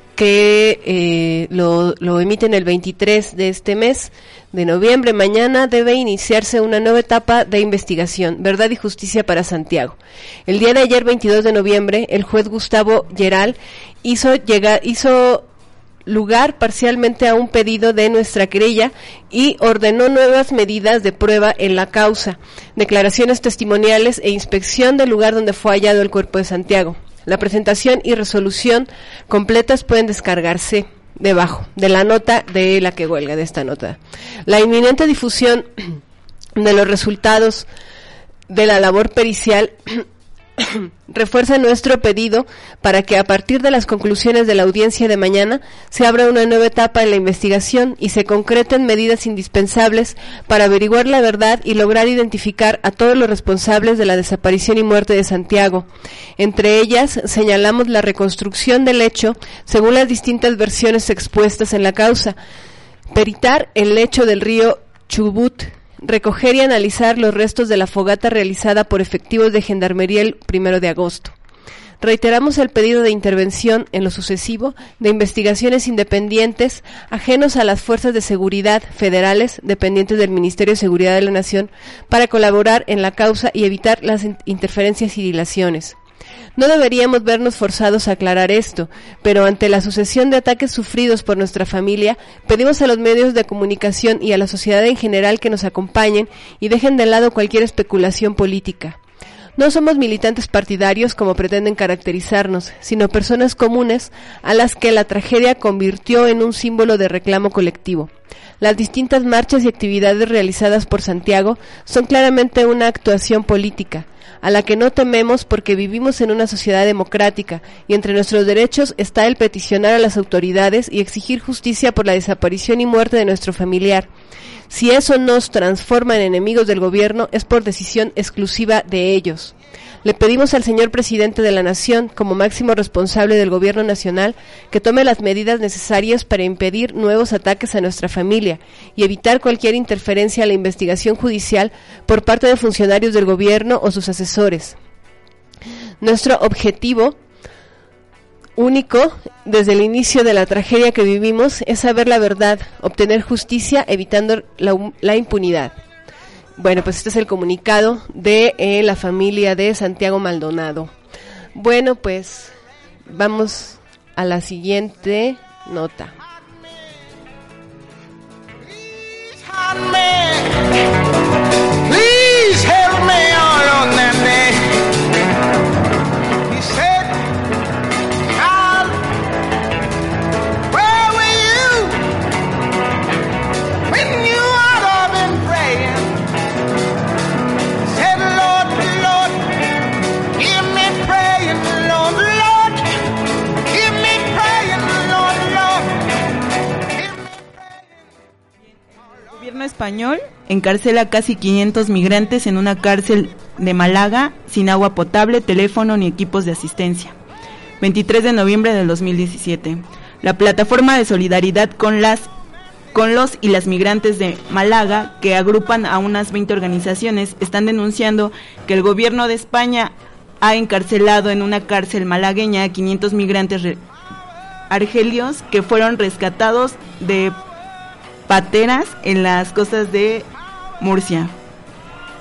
que eh, lo, lo emiten el veintitrés de este mes de noviembre. Mañana debe iniciarse una nueva etapa de investigación, verdad y justicia para Santiago. El día de ayer, veintidós de noviembre, el juez Gustavo Lleral hizo llegar hizo lugar parcialmente a un pedido de nuestra querella y ordenó nuevas medidas de prueba en la causa, declaraciones testimoniales e inspección del lugar donde fue hallado el cuerpo de Santiago. La presentación y resolución completas pueden descargarse debajo de la nota de la que huelga, de esta nota. La inminente difusión de los resultados de la labor pericial refuerza nuestro pedido para que a partir de las conclusiones de la audiencia de mañana se abra una nueva etapa en la investigación y se concreten medidas indispensables para averiguar la verdad y lograr identificar a todos los responsables de la desaparición y muerte de Santiago. Entre ellas, señalamos la reconstrucción del hecho según las distintas versiones expuestas en la causa, peritar el lecho del río Chubut, recoger y analizar los restos de la fogata realizada por efectivos de Gendarmería el primero de agosto. Reiteramos el pedido de intervención en lo sucesivo de investigaciones independientes ajenos a las fuerzas de seguridad federales dependientes del Ministerio de Seguridad de la Nación para colaborar en la causa y evitar las interferencias y dilaciones. No deberíamos vernos forzados a aclarar esto, pero ante la sucesión de ataques sufridos por nuestra familia, pedimos a los medios de comunicación y a la sociedad en general que nos acompañen y dejen de lado cualquier especulación política. No somos militantes partidarios como pretenden caracterizarnos, sino personas comunes a las que la tragedia convirtió en un símbolo de reclamo colectivo. Las distintas marchas y actividades realizadas por Santiago son claramente una actuación política, a la que no tememos porque vivimos en una sociedad democrática y entre nuestros derechos está el peticionar a las autoridades y exigir justicia por la desaparición y muerte de nuestro familiar. Si eso nos transforma en enemigos del gobierno, es por decisión exclusiva de ellos. Le pedimos al señor presidente de la Nación, como máximo responsable del gobierno nacional, que tome las medidas necesarias para impedir nuevos ataques a nuestra familia y evitar cualquier interferencia a la investigación judicial por parte de funcionarios del gobierno o sus asesores. Nuestro objetivo único desde el inicio de la tragedia que vivimos es saber la verdad, obtener justicia, evitando la, la impunidad. Bueno, pues este es el comunicado de eh, la familia de Santiago Maldonado. Bueno, pues vamos a la siguiente nota. Please help me all on that day. He said, "Child, where were you when you ought to have been praying?" Said, "Lord, Lord, hear me praying, Lord, Lord, hear me praying, Lord, Lord, hear me praying." El gobierno español encarcela a casi quinientos migrantes en una cárcel de Málaga sin agua potable, teléfono ni equipos de asistencia. veintitrés de noviembre del dos mil diecisiete. La plataforma de solidaridad con las con los y las migrantes de Málaga, que agrupan a unas veinte organizaciones, están denunciando que el gobierno de España ha encarcelado en una cárcel malagueña a quinientos migrantes re- argelios que fueron rescatados de pateras en las costas de Murcia.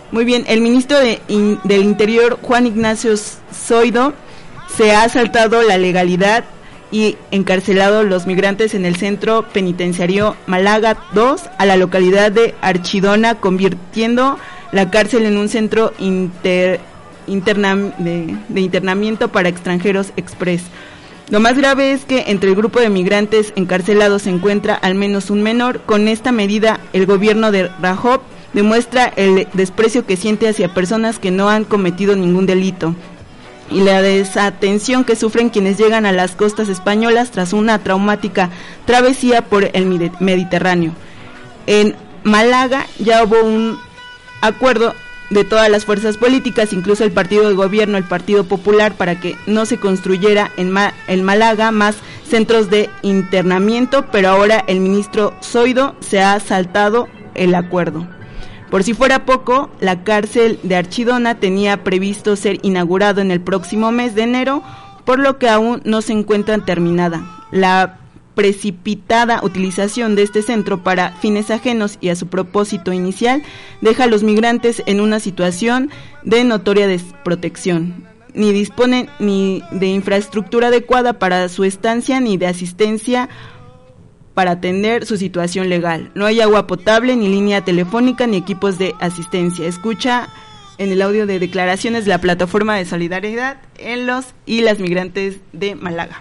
Muy bien, el ministro de in, del Interior, Juan Ignacio Zoido, se ha saltado la legalidad y encarcelado los migrantes en el centro penitenciario Málaga dos a la localidad de Archidona, convirtiendo la cárcel en un centro inter, interna, de, de internamiento para extranjeros express. Lo más grave es que entre el grupo de migrantes encarcelados se encuentra al menos un menor. Con esta medida, el gobierno de Rajoy demuestra el desprecio que siente hacia personas que no han cometido ningún delito y la desatención que sufren quienes llegan a las costas españolas tras una traumática travesía por el Mediterráneo. En Málaga ya hubo un acuerdo de todas las fuerzas políticas, incluso el partido de gobierno, el Partido Popular, para que no se construyera en, Ma- en Málaga más centros de internamiento, pero ahora el ministro Zoido se ha saltado el acuerdo. Por si fuera poco, la cárcel de Archidona tenía previsto ser inaugurado en el próximo mes de enero, por lo que aún no se encuentra terminada. La precipitada utilización de este centro para fines ajenos y a su propósito inicial deja a los migrantes en una situación de notoria desprotección. Ni disponen ni de infraestructura adecuada para su estancia ni de asistencia para atender su situación legal. No hay agua potable, ni línea telefónica, ni equipos de asistencia. Escucha en el audio de declaraciones de la Plataforma de Solidaridad en los y las migrantes de Málaga.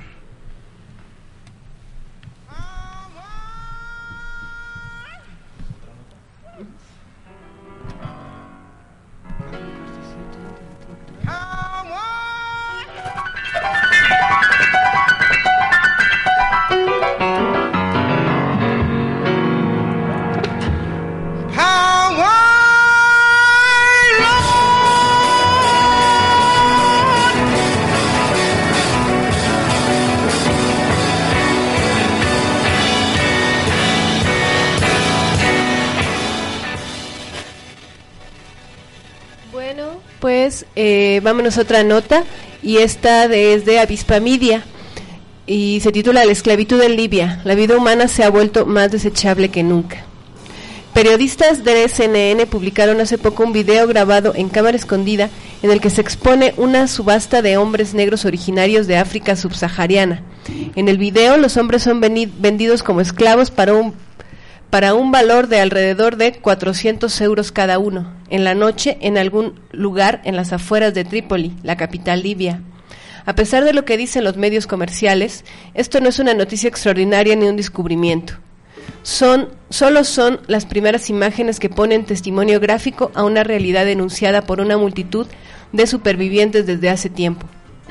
Pues eh, vámonos a otra nota, y esta es de Avispa Media y se titula La esclavitud en Libia. La vida humana se ha vuelto más desechable que nunca. Periodistas de C N N publicaron hace poco un video grabado en cámara escondida en el que se expone una subasta de hombres negros originarios de África subsahariana. En el video los hombres son vendidos como esclavos para un para un valor de alrededor de cuatrocientos euros cada uno, en la noche en algún lugar en las afueras de Trípoli, la capital libia. A pesar de lo que dicen los medios comerciales, esto no es una noticia extraordinaria ni un descubrimiento. Son, solo son las primeras imágenes que ponen testimonio gráfico a una realidad denunciada por una multitud de supervivientes desde hace tiempo.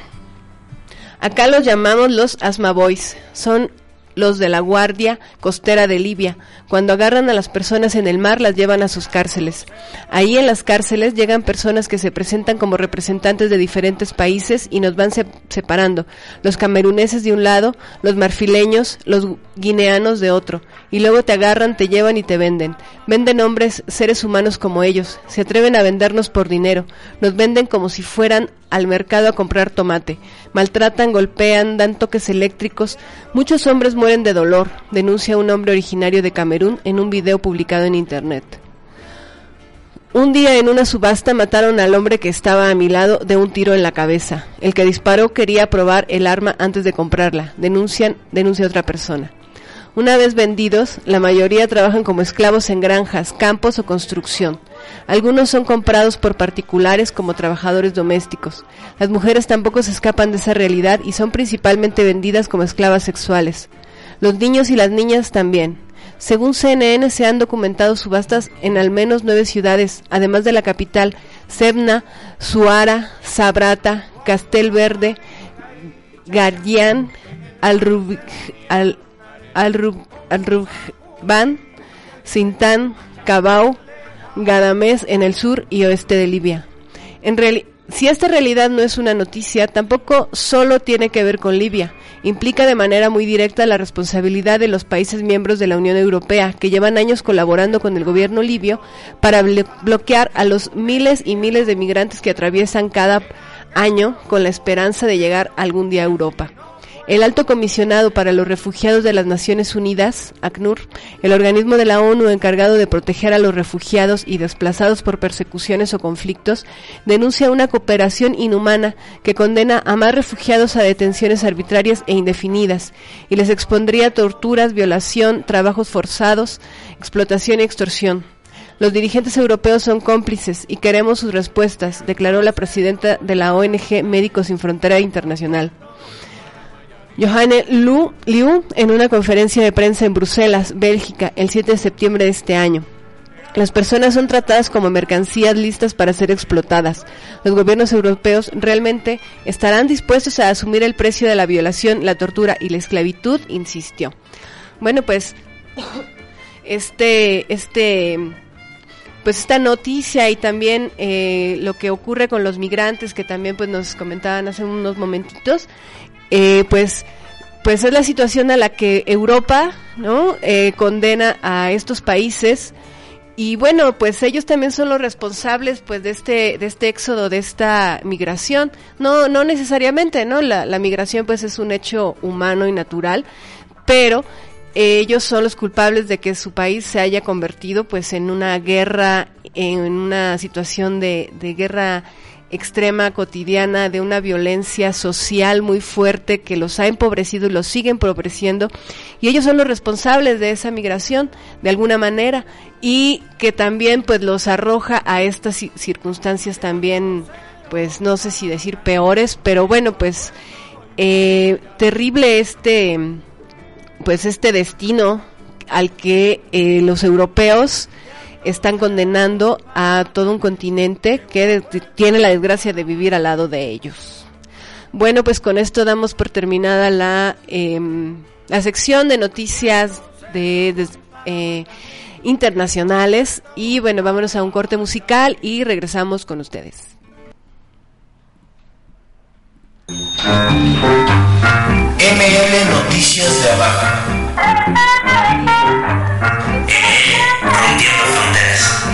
Acá los llamamos los Asma Boys, son los de la Guardia Costera de Libia. Cuando agarran a las personas en el mar, las llevan a sus cárceles. Ahí en las cárceles llegan personas que se presentan como representantes de diferentes países y nos van se- separando. Los cameruneses de un lado, los marfileños, los guineanos de otro. Y luego te agarran, te llevan y te venden. Venden hombres, seres humanos como ellos. Se atreven a vendernos por dinero. Nos venden como si fueran al mercado a comprar tomate. Maltratan, golpean, dan toques eléctricos. Muchos hombres mueren de dolor, denuncia un hombre originario de Camerún en un video publicado en internet. Un día en una subasta mataron al hombre que estaba a mi lado de un tiro en la cabeza. El que disparó quería probar el arma antes de comprarla, denuncian, denuncia otra persona. Una vez vendidos, la mayoría trabajan como esclavos en granjas, campos o construcción. Algunos son comprados por particulares como trabajadores domésticos. Las mujeres tampoco se escapan de esa realidad y son principalmente vendidas como esclavas sexuales. Los niños y las niñas también. Según C N N, se han documentado subastas en al menos nueve ciudades, además de la capital, Sebna, Zuara, Sabrata, Castelverde, Gardián, Al-Rub, Al, Al-Rub, Al-Rubban, Sintán, Cabao, Gadamés en el sur y oeste de Libia. En reali- si esta realidad no es una noticia, tampoco solo tiene que ver con Libia. Implica de manera muy directa la responsabilidad de los países miembros de la Unión Europea, que llevan años colaborando con el gobierno libio para blo- bloquear a los miles y miles de migrantes que atraviesan cada año con la esperanza de llegar algún día a Europa. El Alto Comisionado para los Refugiados de las Naciones Unidas, ACNUR, el organismo de la ONU encargado de proteger a los refugiados y desplazados por persecuciones o conflictos, denuncia una cooperación inhumana que condena a más refugiados a detenciones arbitrarias e indefinidas y les expondría a torturas, violación, trabajos forzados, explotación y extorsión. Los dirigentes europeos son cómplices y queremos sus respuestas, declaró la presidenta de la O N G Médicos Sin Frontera Internacional. Johanne Liu, Liu, en una conferencia de prensa en Bruselas, Bélgica, el siete de septiembre de este año. Las personas son tratadas como mercancías listas para ser explotadas. Los gobiernos europeos realmente estarán dispuestos a asumir el precio de la violación, la tortura y la esclavitud, insistió. Bueno, pues este, este, pues esta noticia y también eh, lo que ocurre con los migrantes que también pues nos comentaban hace unos momentitos. Eh, pues, pues es la situación a la que Europa, ¿no? Eh, condena a estos países y bueno, pues ellos también son los responsables, pues de este, de este éxodo, de esta migración. No, no necesariamente, ¿no? La, la migración, pues es un hecho humano y natural, pero eh, ellos son los culpables de que su país se haya convertido, pues, en una guerra, en una situación de, de guerra extrema, cotidiana, de una violencia social muy fuerte que los ha empobrecido y los sigue empobreciendo, y ellos son los responsables de esa migración de alguna manera, y que también pues los arroja a estas circunstancias también, pues no sé si decir peores, pero bueno, pues eh, terrible este pues este destino al que eh, los europeos están condenando a todo un continente que de, tiene la desgracia de vivir al lado de ellos. Bueno, pues con esto damos por terminada la eh, la sección de noticias de, de eh, internacionales y bueno, vámonos a un corte musical y regresamos con ustedes. M L Noticias de Abajo. Rompiendo fronteras.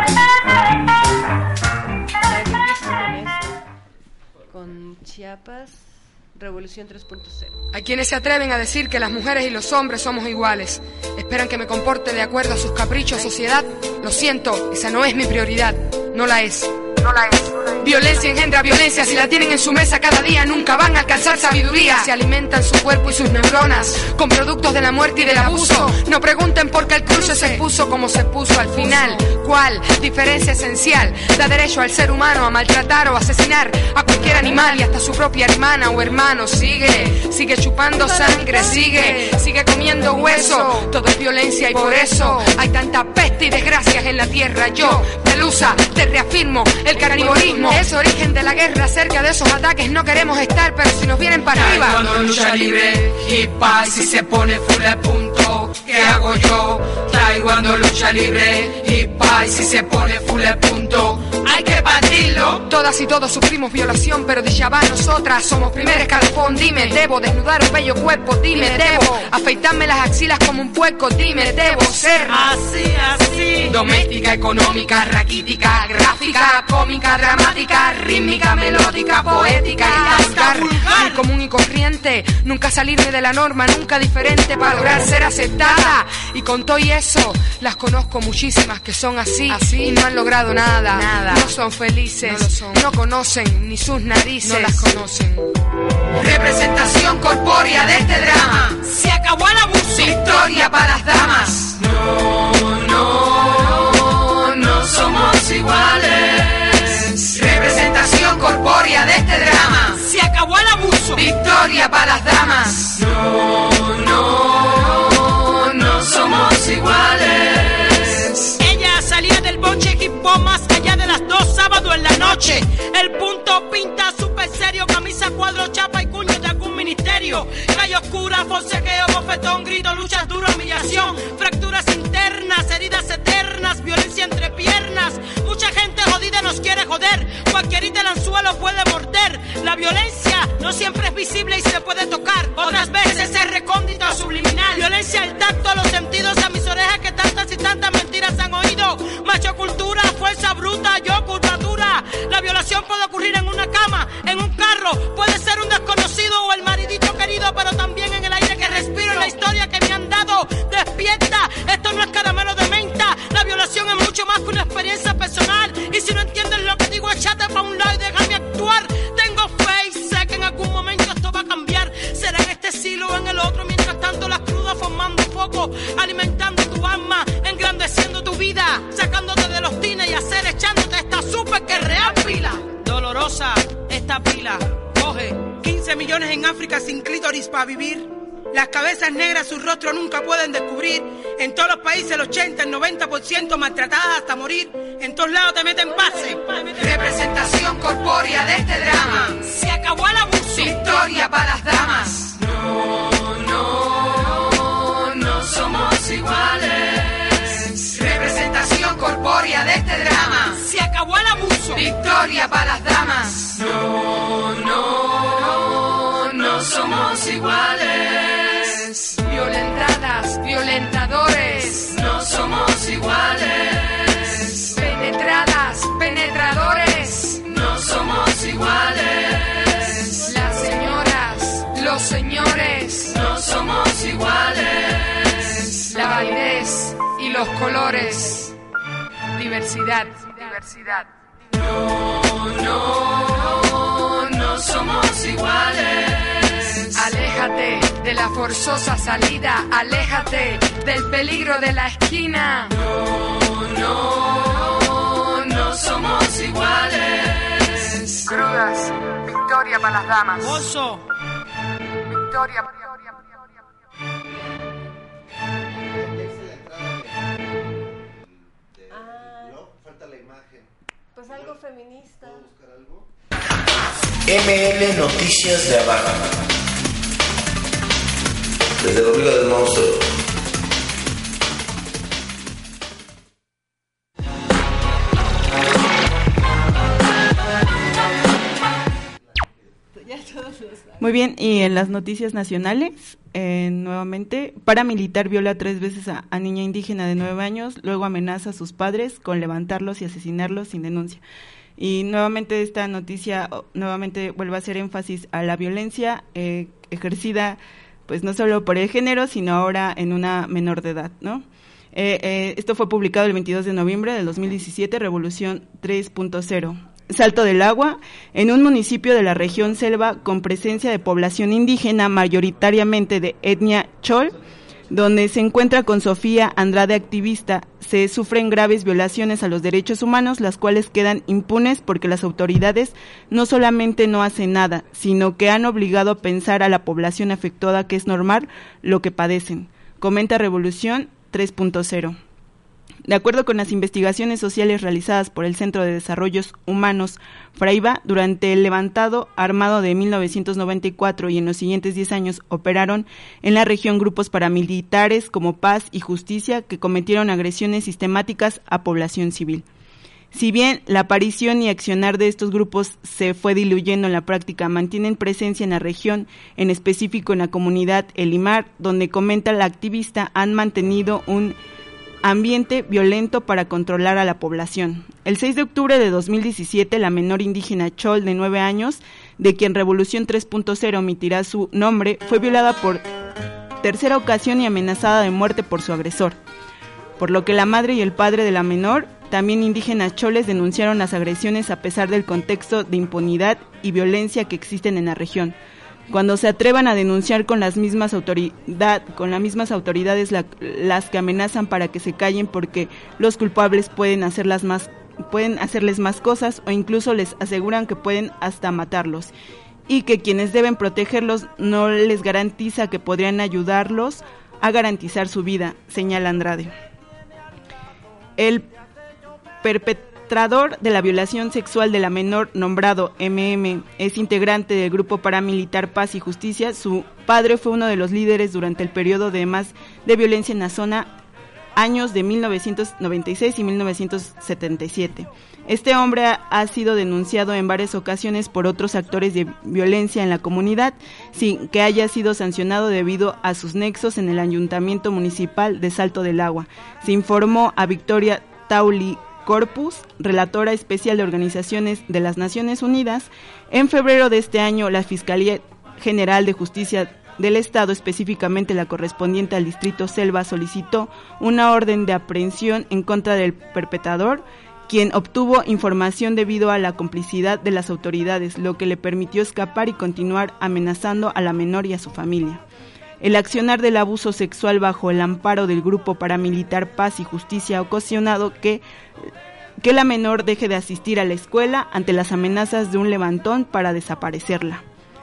Con Chiapas, Revolución tres punto cero. Hay quienes se atreven a decir que las mujeres y los hombres somos iguales. Esperan que me comporte de acuerdo a sus caprichos, sociedad. Lo siento, esa no es mi prioridad. No la es. No la es. Violencia engendra violencia, si la tienen en su mesa cada día nunca van a alcanzar sabiduría. Se alimentan su cuerpo y sus neuronas con productos de la muerte y del abuso. No pregunten por qué el cruce se puso como se puso al final. ¿Cuál diferencia esencial da derecho al ser humano a maltratar o asesinar a cualquier animal y hasta su propia hermana o hermano? Sigue, sigue chupando sangre, sigue, sigue comiendo hueso. Todo es violencia y por eso hay tanta peste y desgracias en la tierra. Yo, Pelusa, te reafirmo, el carnivorismo es origen de la guerra. Cerca de esos ataques no queremos estar, pero si nos vienen para arriba. Cuando lucha libre, hip hop, si se pone full de punto, ¿qué hago yo? Taekwondo lucha libre, hip hop, si se pone full de punto, hay que partirlo. Todas y todos sufrimos violación, pero de ya va nosotras somos primer escalafón. Dime, debo desnudar un bello cuerpo, dime, debo afeitarme las axilas como un puerco, dime, debo ser así, así. Doméstica, económica, raquítica, gráfica, cómica, dramática, rítmica, melódica, poética y vulgar. Muy común y corriente, nunca salirme de la norma, nunca diferente para lograr ser aceptada. Y con todo y eso, las conozco muchísimas que son así, así y no han logrado nada, nada. No son felices, no, lo son. No conocen ni sus narices, no las conocen. Representación corpórea de este drama, se acabó el abuso, victoria para las damas. No, no, no, no somos iguales. Representación corpórea de este drama, se acabó el abuso, victoria para las damas. No, no, no, no somos iguales. Ella salía del boche hip hop más allá de las dos, sábado en la noche. El punto pinta súper serio, camisa cuadro, chapa y cuño de algún ministerio. Calle oscura, forcejeo, bofetón, grito, luchas duro, humillación, fracturas internas, heridas eternas, violencia entre piernas. Mucha gente jodida nos quiere joder, cualquierita el anzuelo puede morder. La violencia no siempre es visible y se puede tocar, otras veces es recóndita o subliminal. Violencia al tacto, a los sentidos, a mis orejas que tantas y tantas mentiras han oído. Macho cultura, fuerza bruta, yo curvatura. La violación puede ocurrir en una cama, en un carro, puede ser un desconocido o el maridito querido, pero nenes en África sin clítoris para vivir. Las cabezas negras sus rostros nunca pueden descubrir. En todos los países el ochenta, el noventa por ciento maltratadas hasta morir. En todos lados te meten pase. Representación corpórea de este drama. Se acabó el abuso. Victoria para las damas. No, no, no somos iguales. Representación corpórea de este drama. Se acabó el abuso. Victoria para las damas. No, no, no somos iguales. Violentadas, violentadores. No somos iguales. Penetradas, penetradores. No somos iguales. Las señoras, los señores. No somos iguales. La validez y los colores. Diversidad, diversidad. No, no, no somos iguales. Aléjate de la forzosa salida, aléjate del peligro de la esquina. No, no, no somos iguales. Crudas, victoria para las damas. Gozo. Victoria. Falta la imagen. Pues algo feminista. ¿Puedo buscar algo? M L Noticias de Abajo. Desde el Domingo del Monstruo. Muy bien, y en las noticias nacionales, eh, nuevamente, paramilitar viola tres veces a, a niña indígena de nueve años, luego amenaza a sus padres con levantarlos y asesinarlos sin denuncia. Y nuevamente esta noticia, oh, nuevamente vuelve a hacer énfasis a la violencia eh, ejercida, pues no solo por el género, sino ahora en una menor de edad, ¿no? Eh, eh, esto fue publicado el veintidós de noviembre del dos mil diecisiete, Revolución tres punto cero. Salto del Agua, en un municipio de la región Selva con presencia de población indígena mayoritariamente de etnia chol, donde se encuentra con Sofía Andrade, activista, se sufren graves violaciones a los derechos humanos, las cuales quedan impunes porque las autoridades no solamente no hacen nada, sino que han obligado a pensar a la población afectada que es normal lo que padecen, comenta Revolución tres punto cero. De acuerdo con las investigaciones sociales realizadas por el Centro de Desarrollos Humanos Fraiba, durante el levantado armado de mil novecientos noventa y cuatro y en los siguientes diez años operaron en la región grupos paramilitares como Paz y Justicia que cometieron agresiones sistemáticas a población civil. Si bien la aparición y accionar de estos grupos se fue diluyendo en la práctica, mantienen presencia en la región, en específico en la comunidad El Limar, donde comenta la activista, han mantenido un ambiente violento para controlar a la población. El seis de octubre de dos mil diecisiete, la menor indígena Chol de nueve años, de quien Revolución tres punto cero omitirá su nombre, fue violada por tercera ocasión y amenazada de muerte por su agresor, por lo que la madre y el padre de la menor, también indígenas choles, denunciaron las agresiones a pesar del contexto de impunidad y violencia que existen en la región. Cuando se atrevan a denunciar con las mismas autoridad, con las mismas autoridades la, las que amenazan para que se callen porque los culpables pueden hacerlas más, pueden hacerles más cosas o incluso les aseguran que pueden hasta matarlos y que quienes deben protegerlos no les garantiza que podrían ayudarlos a garantizar su vida, señala Andrade. El perpetrador de la violación sexual de la menor, nombrado M M, es integrante del grupo paramilitar Paz y Justicia. Su padre fue uno de los líderes durante el periodo de más de violencia en la zona, años de mil novecientos noventa y seis y mil novecientos setenta y siete. Este hombre ha sido denunciado en varias ocasiones por otros actores de violencia en la comunidad, sin que haya sido sancionado debido a sus nexos en el Ayuntamiento Municipal de Salto del Agua. Se informó a Victoria Tauli Corpus, relatora especial de Organizaciones de las Naciones Unidas. En febrero de este año, la Fiscalía General de Justicia del Estado, específicamente la correspondiente al Distrito Selva, solicitó una orden de aprehensión en contra del perpetrador, quien obtuvo información debido a la complicidad de las autoridades, lo que le permitió escapar y continuar amenazando a la menor y a su familia. El accionar del abuso sexual bajo el amparo del grupo paramilitar Paz y Justicia ha ocasionado que, que la menor deje de asistir a la escuela ante las amenazas de un levantón para desaparecerla.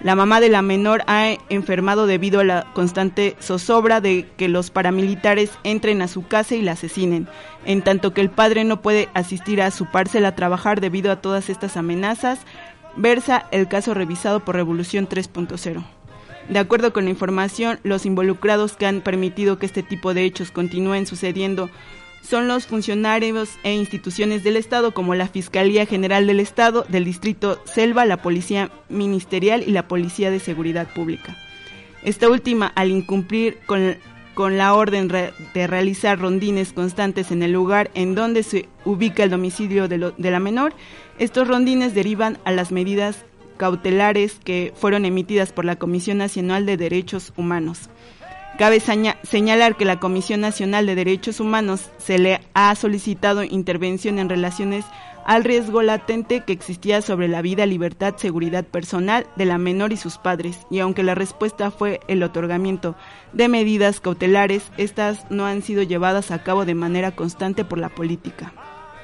La mamá de la menor ha enfermado debido a la constante zozobra de que los paramilitares entren a su casa y la asesinen, en tanto que el padre no puede asistir a su parcela a trabajar debido a todas estas amenazas, versa el caso revisado por Revolución tres punto cero. De acuerdo con la información, los involucrados que han permitido que este tipo de hechos continúen sucediendo son los funcionarios e instituciones del Estado, como la Fiscalía General del Estado, del Distrito Selva, la Policía Ministerial y la Policía de Seguridad Pública. Esta última, al incumplir con, con la orden re, de realizar rondines constantes en el lugar en donde se ubica el domicilio de, lo, de la menor, estos rondines derivan a las medidas cautelares que fueron emitidas por la Comisión Nacional de Derechos Humanos. Cabe señalar que la Comisión Nacional de Derechos Humanos se le ha solicitado intervención en relaciones al riesgo latente que existía sobre la vida, libertad, seguridad personal de la menor y sus padres, y aunque la respuesta fue el otorgamiento de medidas cautelares, estas no han sido llevadas a cabo de manera constante por la política.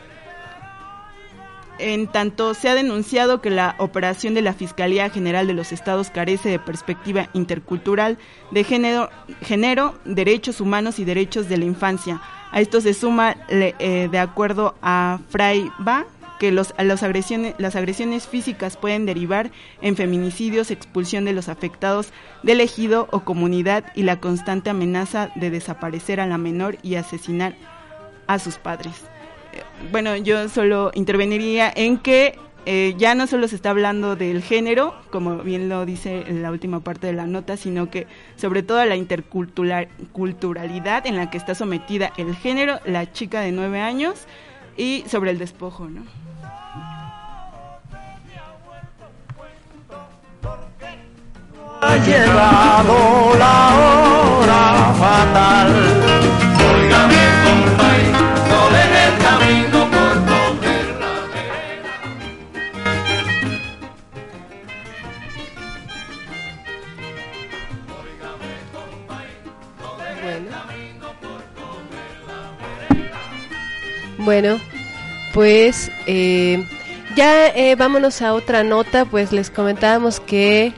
En tanto, se ha denunciado que la operación de la Fiscalía General de los Estados carece de perspectiva intercultural de género, género derechos humanos y derechos de la infancia. A esto se suma, eh, de acuerdo a Fraiba, que los, a los agresiones, las agresiones físicas pueden derivar en feminicidios, expulsión de los afectados del ejido o comunidad y la constante amenaza de desaparecer a la menor y asesinar a sus padres. Bueno, yo solo interveniría en que eh, ya no solo se está hablando del género, como bien lo dice en la última parte de la nota, sino que sobre todo la interculturalidad en la que está sometida el género, la chica de nueve años, y sobre el despojo, ¿no? Ha llegado la hora fatal. Óigame, compay, no deje el camino por coger la vereda. Óigame, compay, no deje el camino por coger la vereda. Bueno, pues eh, ya eh, vámonos a otra nota. Pues les comentábamos que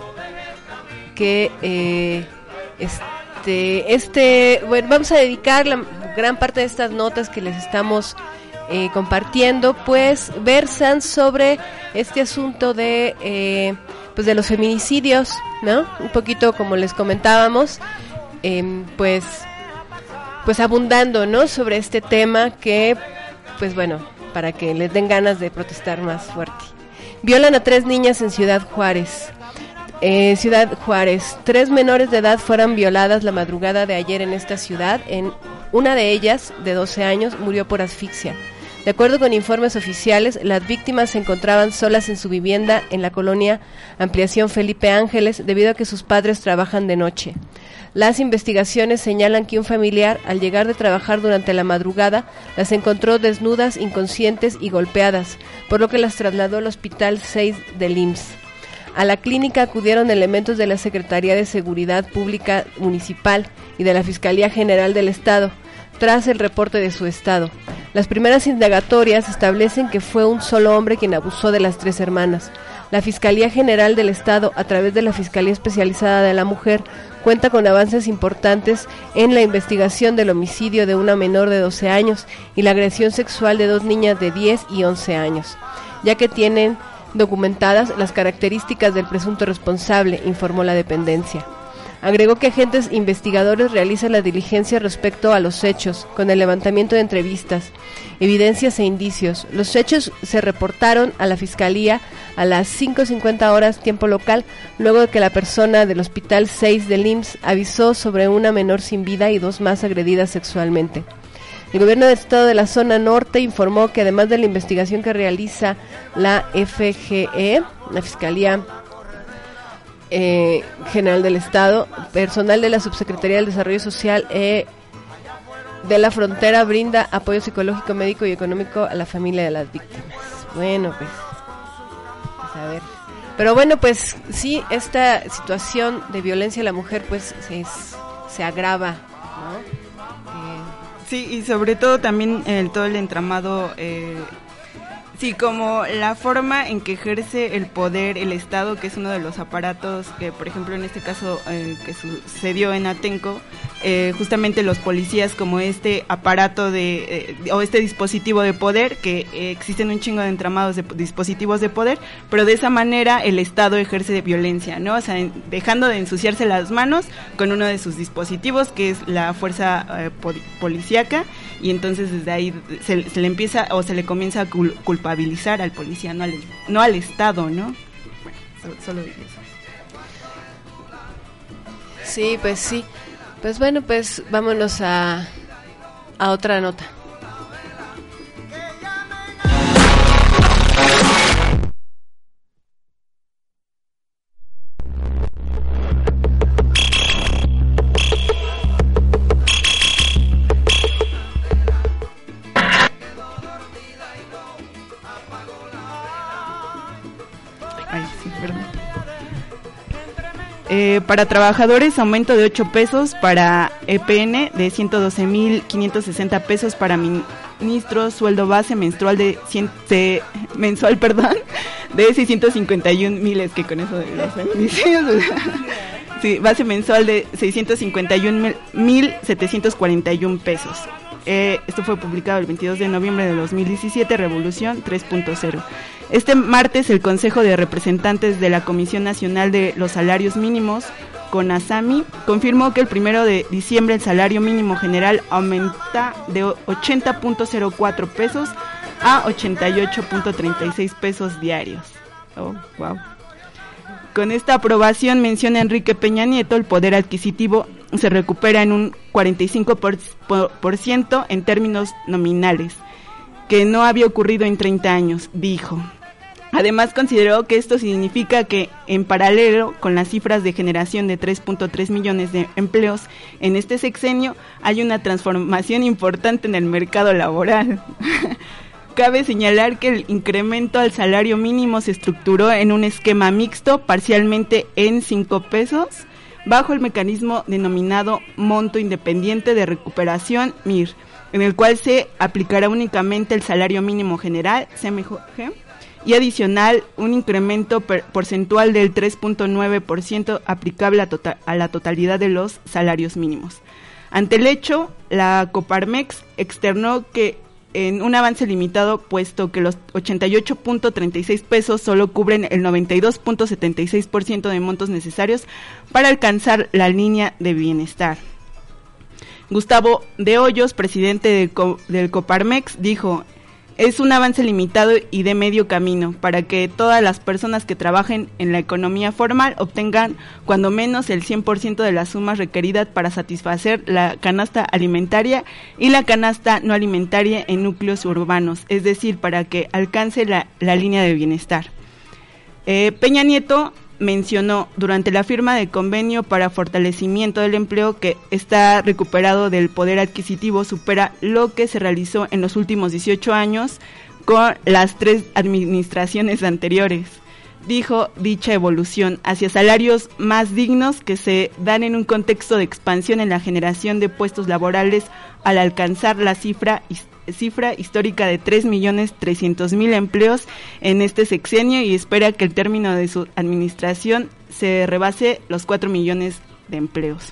que eh, este, este, bueno, vamos a dedicar la gran parte de estas notas que les estamos eh, compartiendo, pues versan sobre este asunto de, eh, pues de los feminicidios, ¿no? Un poquito como les comentábamos, eh, pues, pues abundando, ¿no? Sobre este tema que, pues bueno, para que les den ganas de protestar más fuerte. Violan a tres niñas en Ciudad Juárez. Eh, Ciudad Juárez, tres menores de edad fueron violadas la madrugada de ayer en esta ciudad. En una de ellas, de doce años, murió por asfixia. De acuerdo con informes oficiales, las víctimas se encontraban solas en su vivienda en la colonia Ampliación Felipe Ángeles debido a que sus padres trabajan de noche. Las investigaciones señalan que un familiar, al llegar de trabajar durante la madrugada, las encontró desnudas, inconscientes y golpeadas, por lo que las trasladó al Hospital seis del I M S S. A la clínica acudieron elementos de la Secretaría de Seguridad Pública Municipal y de la Fiscalía General del Estado, tras el reporte de su estado. Las primeras indagatorias establecen que fue un solo hombre quien abusó de las tres hermanas. La Fiscalía General del Estado, a través de la Fiscalía Especializada de la Mujer, cuenta con avances importantes en la investigación del homicidio de una menor de doce años y la agresión sexual de dos niñas de diez y once años, ya que tienen documentadas las características del presunto responsable, informó la dependencia. Agregó que agentes investigadores realizan la diligencia respecto a los hechos, con el levantamiento de entrevistas, evidencias e indicios. Los hechos se reportaron a la Fiscalía a las cinco cincuenta horas tiempo local, luego de que la persona del Hospital seis del I M S S avisó sobre una menor sin vida y dos más agredidas sexualmente. El gobierno del estado de la zona norte informó que además de la investigación que realiza la F G E, la Fiscalía eh, General del Estado, personal de la Subsecretaría del Desarrollo Social eh, de la Frontera brinda apoyo psicológico, médico y económico a la familia de las víctimas. Bueno, pues, pues a ver. Pero bueno, pues sí, esta situación de violencia a la mujer pues se, se agrava, ¿no? Sí, y sobre todo también el, todo el entramado eh, Sí, como la forma en que ejerce el poder el Estado, que es uno de los aparatos que, por ejemplo, en este caso eh, que sucedió en Atenco, eh, justamente los policías como este aparato de, eh, o este dispositivo de poder, que eh, existen un chingo de entramados de dispositivos de poder, pero de esa manera el Estado ejerce de violencia, ¿no? O sea, en, dejando de ensuciarse las manos con uno de sus dispositivos, que es la fuerza eh, pol- policíaca, y entonces desde ahí se, se le empieza o se le comienza a cul- culpabilizar al policía, no al, no al Estado, ¿no? Bueno, solo, solo digo eso. Sí, pues sí. Pues bueno, pues vámonos a, a otra nota. Eh, para trabajadores, aumento de ocho pesos, para E P N de ciento doce mil quinientos sesenta pesos, para ministros, sueldo base menstrual de, cien, de mensual, perdón, de seiscientos cincuenta y un mil, es que con eso de los feminicidios, sí, base mensual de seiscientos cincuenta y un mil setecientos cuarenta y un pesos. Eh, esto fue publicado el veintidós de noviembre de dos mil diecisiete, Revolución tres punto cero. Este martes el Consejo de Representantes de la Comisión Nacional de los Salarios Mínimos, CONASAMI, confirmó que el primero de diciembre el salario mínimo general aumenta de ochenta punto cero cuatro pesos a ochenta y ocho punto treinta y seis pesos diarios. Oh, wow. Con esta aprobación, menciona Enrique Peña Nieto, el poder adquisitivo se recupera en un cuarenta y cinco por ciento en términos nominales, que no había ocurrido en treinta años, dijo. Además, consideró que esto significa que, en paralelo con las cifras de generación de tres punto tres millones de empleos en este sexenio, hay una transformación importante en el mercado laboral. Cabe señalar que el incremento al salario mínimo se estructuró en un esquema mixto, parcialmente en cinco pesos, bajo el mecanismo denominado Monto Independiente de Recuperación, M I R, en el cual se aplicará únicamente el salario mínimo general, C M G, y adicional un incremento per- porcentual del tres punto nueve por ciento aplicable a, tota- a la totalidad de los salarios mínimos. Ante el hecho, la Coparmex externó que en un avance limitado, puesto que los ochenta y ocho punto treinta y seis pesos solo cubren el noventa y dos punto setenta y seis por ciento de montos necesarios para alcanzar la línea de bienestar. Gustavo de Hoyos, presidente de Co- del Coparmex, dijo: es un avance limitado y de medio camino para que todas las personas que trabajen en la economía formal obtengan cuando menos el cien por ciento de las sumas requeridas para satisfacer la canasta alimentaria y la canasta no alimentaria en núcleos urbanos, es decir, para que alcance la, la línea de bienestar. Eh, Peña Nieto mencionó durante la firma del convenio para fortalecimiento del empleo que está recuperado del poder adquisitivo supera lo que se realizó en los últimos dieciocho años con las tres administraciones anteriores. Dijo dicha evolución hacia salarios más dignos que se dan en un contexto de expansión en la generación de puestos laborales al alcanzar la cifra cifra histórica de tres millones trescientos mil empleos en este sexenio, y espera que el término de su administración se rebase los cuatro millones de empleos.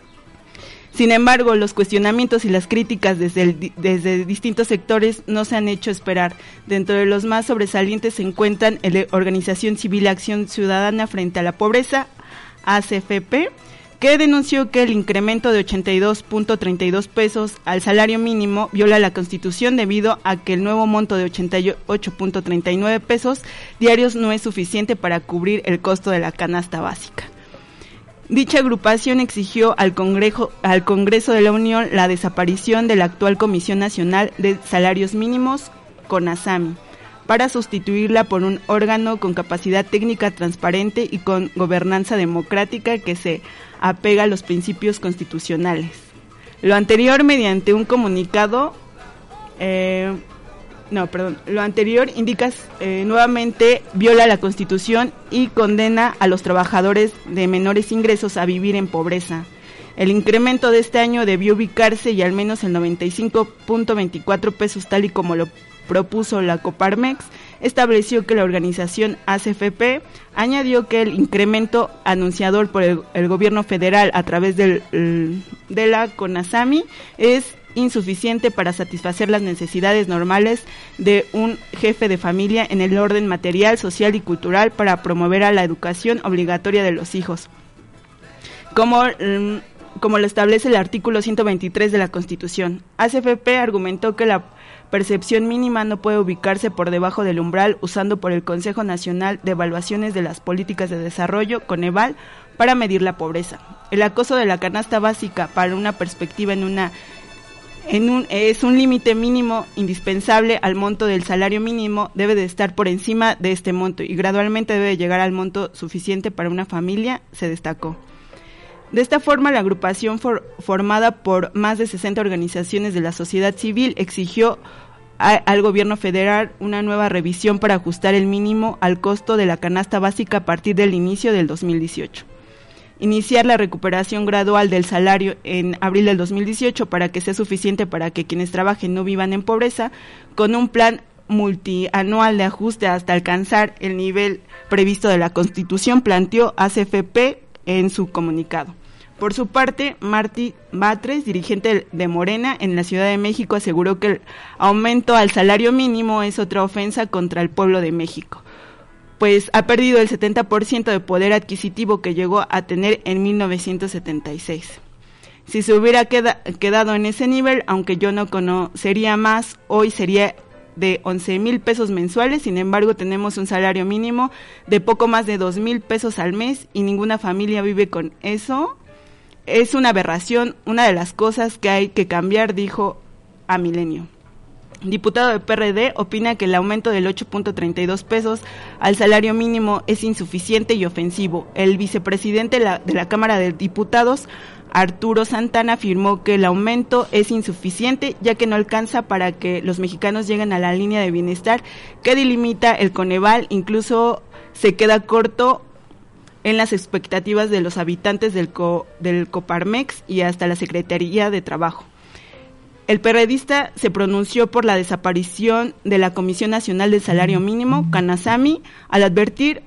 Sin embargo, los cuestionamientos y las críticas desde, el, desde distintos sectores no se han hecho esperar. Dentro de los más sobresalientes se encuentran la Organización Civil Acción Ciudadana Frente a la Pobreza, A C F P, que denunció que el incremento de ochenta y dos punto treinta y dos pesos al salario mínimo viola la Constitución debido a que el nuevo monto de ochenta y ocho punto treinta y nueve pesos diarios no es suficiente para cubrir el costo de la canasta básica. Dicha agrupación exigió al Congreso, al Congreso de la Unión la desaparición de la actual Comisión Nacional de Salarios Mínimos, CONASAMI, para sustituirla por un órgano con capacidad técnica transparente y con gobernanza democrática que se apega a los principios constitucionales. Lo anterior mediante un comunicado, eh, no, perdón, lo anterior indica eh, nuevamente viola la Constitución y condena a los trabajadores de menores ingresos a vivir en pobreza. El incremento de este año debió ubicarse y al menos el noventa y cinco punto veinticuatro pesos tal y como lo propuso la Coparmex estableció que la organización A C F P añadió que el incremento anunciado por el, el gobierno federal a través del, de la CONASAMI es insuficiente para satisfacer las necesidades normales de un jefe de familia en el orden material, social y cultural para promover a la educación obligatoria de los hijos, como, como lo establece el artículo ciento veintitrés de la Constitución. A C F P argumentó que la percepción mínima no puede ubicarse por debajo del umbral usando por el Consejo Nacional de Evaluaciones de las Políticas de Desarrollo, Coneval, para medir la pobreza. El acoso de la canasta básica para una perspectiva en una En un, es un límite mínimo indispensable al monto del salario mínimo, debe de estar por encima de este monto y gradualmente debe de llegar al monto suficiente para una familia, se destacó. De esta forma, la agrupación for, formada por más de sesenta organizaciones de la sociedad civil exigió a, al gobierno federal una nueva revisión para ajustar el mínimo al costo de la canasta básica a partir del inicio del dos mil dieciocho. Iniciar la recuperación gradual del salario en abril del dos mil dieciocho para que sea suficiente para que quienes trabajen no vivan en pobreza, con un plan multianual de ajuste hasta alcanzar el nivel previsto de la Constitución, planteó A C F P en su comunicado. Por su parte, Martí Batres, dirigente de Morena en la Ciudad de México, aseguró que el aumento al salario mínimo es otra ofensa contra el pueblo de México, pues ha perdido el setenta por ciento de poder adquisitivo que llegó a tener en mil novecientos setenta y seis. Si se hubiera queda, quedado en ese nivel, aunque yo no conocería más, hoy sería de once mil pesos mensuales. Sin embargo, tenemos un salario mínimo de poco más de dos mil pesos al mes y ninguna familia vive con eso. Es una aberración, una de las cosas que hay que cambiar, dijo a Milenio. Diputado de P R D opina que el aumento del ocho punto treinta y dos pesos al salario mínimo es insuficiente y ofensivo. El vicepresidente de la, de la Cámara de Diputados, Arturo Santana, afirmó que el aumento es insuficiente ya que no alcanza para que los mexicanos lleguen a la línea de bienestar que delimita el Coneval, incluso se queda corto en las expectativas de los habitantes del, Co, del Coparmex y hasta la Secretaría de Trabajo. El perredista se pronunció por la desaparición de la Comisión Nacional del Salario Mínimo, CONASAMI, al advertir: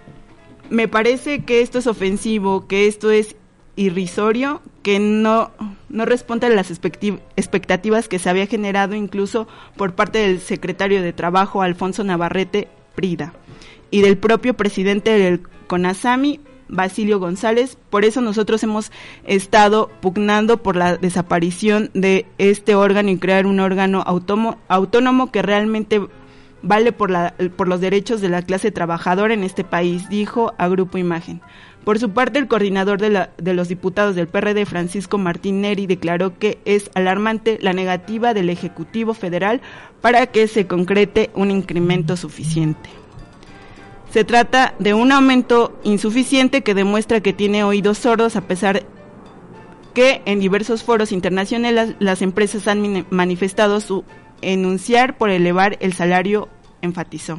me parece que esto es ofensivo, que esto es irrisorio, que no, no responde a las expectativas que se había generado incluso por parte del secretario de Trabajo, Alfonso Navarrete Prida, y del propio presidente del CONASAMI, Basilio González. Por eso nosotros hemos estado pugnando por la desaparición de este órgano y crear un órgano autónomo, autónomo que realmente vale por, la, por los derechos de la clase trabajadora en este país, dijo a Grupo Imagen. Por su parte, el coordinador de, la, de los diputados del P R D, Francisco Martín Neri, declaró que es alarmante la negativa del Ejecutivo Federal para que se concrete un incremento suficiente. Se trata de un aumento insuficiente que demuestra que tiene oídos sordos, a pesar que en diversos foros internacionales las empresas han manifestado su enunciar por elevar el salario, enfatizó.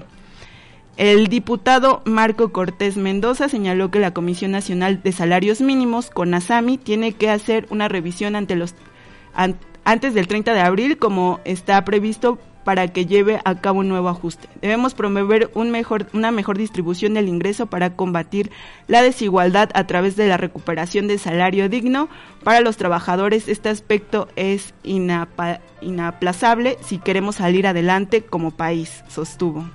El diputado Marco Cortés Mendoza señaló que la Comisión Nacional de Salarios Mínimos, CONASAMI, tiene que hacer una revisión ante los an, antes del treinta de abril, como está previsto, para que lleve a cabo un nuevo ajuste. Debemos promover un mejor, una mejor distribución del ingreso para combatir la desigualdad a través de la recuperación del salario digno para los trabajadores. Este aspecto es inapa, inaplazable si queremos salir adelante como país, sostuvo.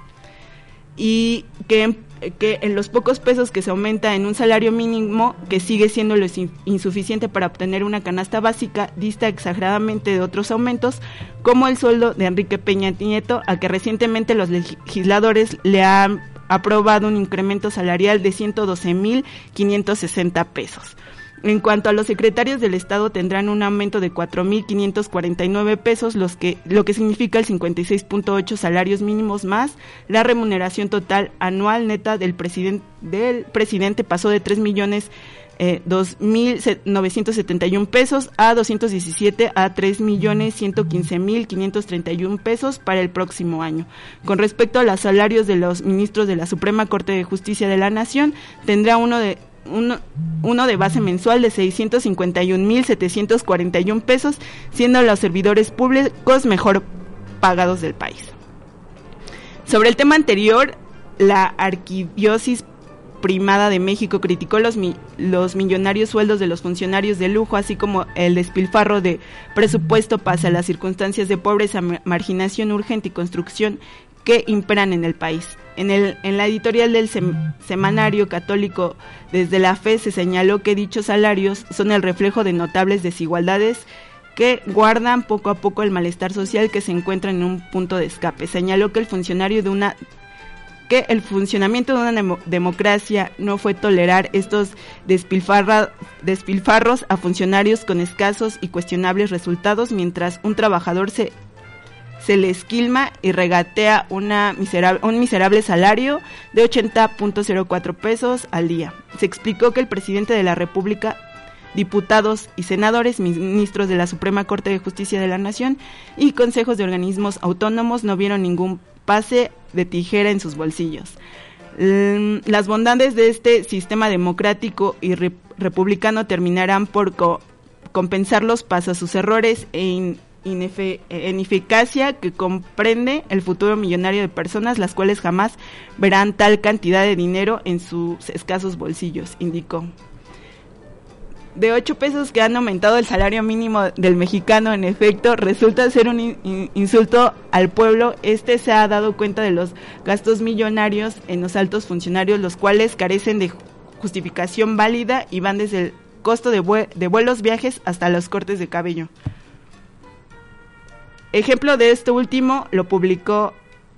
Y que, que en los pocos pesos que se aumenta en un salario mínimo, que sigue siendo lo insuficiente para obtener una canasta básica, dista exageradamente de otros aumentos, como el sueldo de Enrique Peña Nieto, a que recientemente los legisladores le han aprobado un incremento salarial de ciento doce mil quinientos sesenta pesos. En cuanto a los secretarios del Estado, tendrán un aumento de cuatro mil quinientos cuarenta y nueve pesos, los que, lo que significa el cincuenta y seis punto ocho salarios mínimos más. La remuneración total anual neta del presidente, del presidente pasó de tres millones dos mil novecientos setenta y uno pesos a doscientos diecisiete a tres millones ciento quince mil quinientos treinta y uno pesos para el próximo año. Con respecto a los salarios de los ministros de la Suprema Corte de Justicia de la Nación, tendrá uno de Uno, uno de base mensual de seiscientos cincuenta y un mil setecientos cuarenta y uno pesos, siendo los servidores públicos mejor pagados del país. Sobre el tema anterior, la Arquidiócesis Primada de México criticó los, mi, los millonarios sueldos de los funcionarios de lujo, así como el despilfarro de presupuesto pese a las circunstancias de pobreza, marginación urgente y construcción que imperan en el país. En, el, en la editorial del sem, Semanario Católico Desde la Fe se señaló que dichos salarios son el reflejo de notables desigualdades que guardan poco a poco el malestar social que se encuentra en un punto de escape. Señaló que el funcionario de una que el funcionamiento de una demo, democracia no fue tolerar estos despilfarra, despilfarros a funcionarios con escasos y cuestionables resultados, mientras un trabajador se, se le esquilma y regatea una miserable, un miserable salario de ochenta punto cero cuatro pesos al día. Se explicó que el presidente de la República, diputados y senadores, ministros de la Suprema Corte de Justicia de la Nación y consejos de organismos autónomos no vieron ningún pase de tijera en sus bolsillos. Las bondades de este sistema democrático y re- republicano terminarán por co- compensarlos pese a sus errores e in- inefe- ineficacia que comprende el futuro millonario de personas, las cuales jamás verán tal cantidad de dinero en sus escasos bolsillos, indicó. De ocho pesos que han aumentado el salario mínimo del mexicano, en efecto, resulta ser un in- insulto al pueblo. Este se ha dado cuenta de los gastos millonarios en los altos funcionarios, los cuales carecen de justificación válida y van desde el costo de, vue- de vuelos, viajes, hasta los cortes de cabello. Ejemplo de esto último lo publicó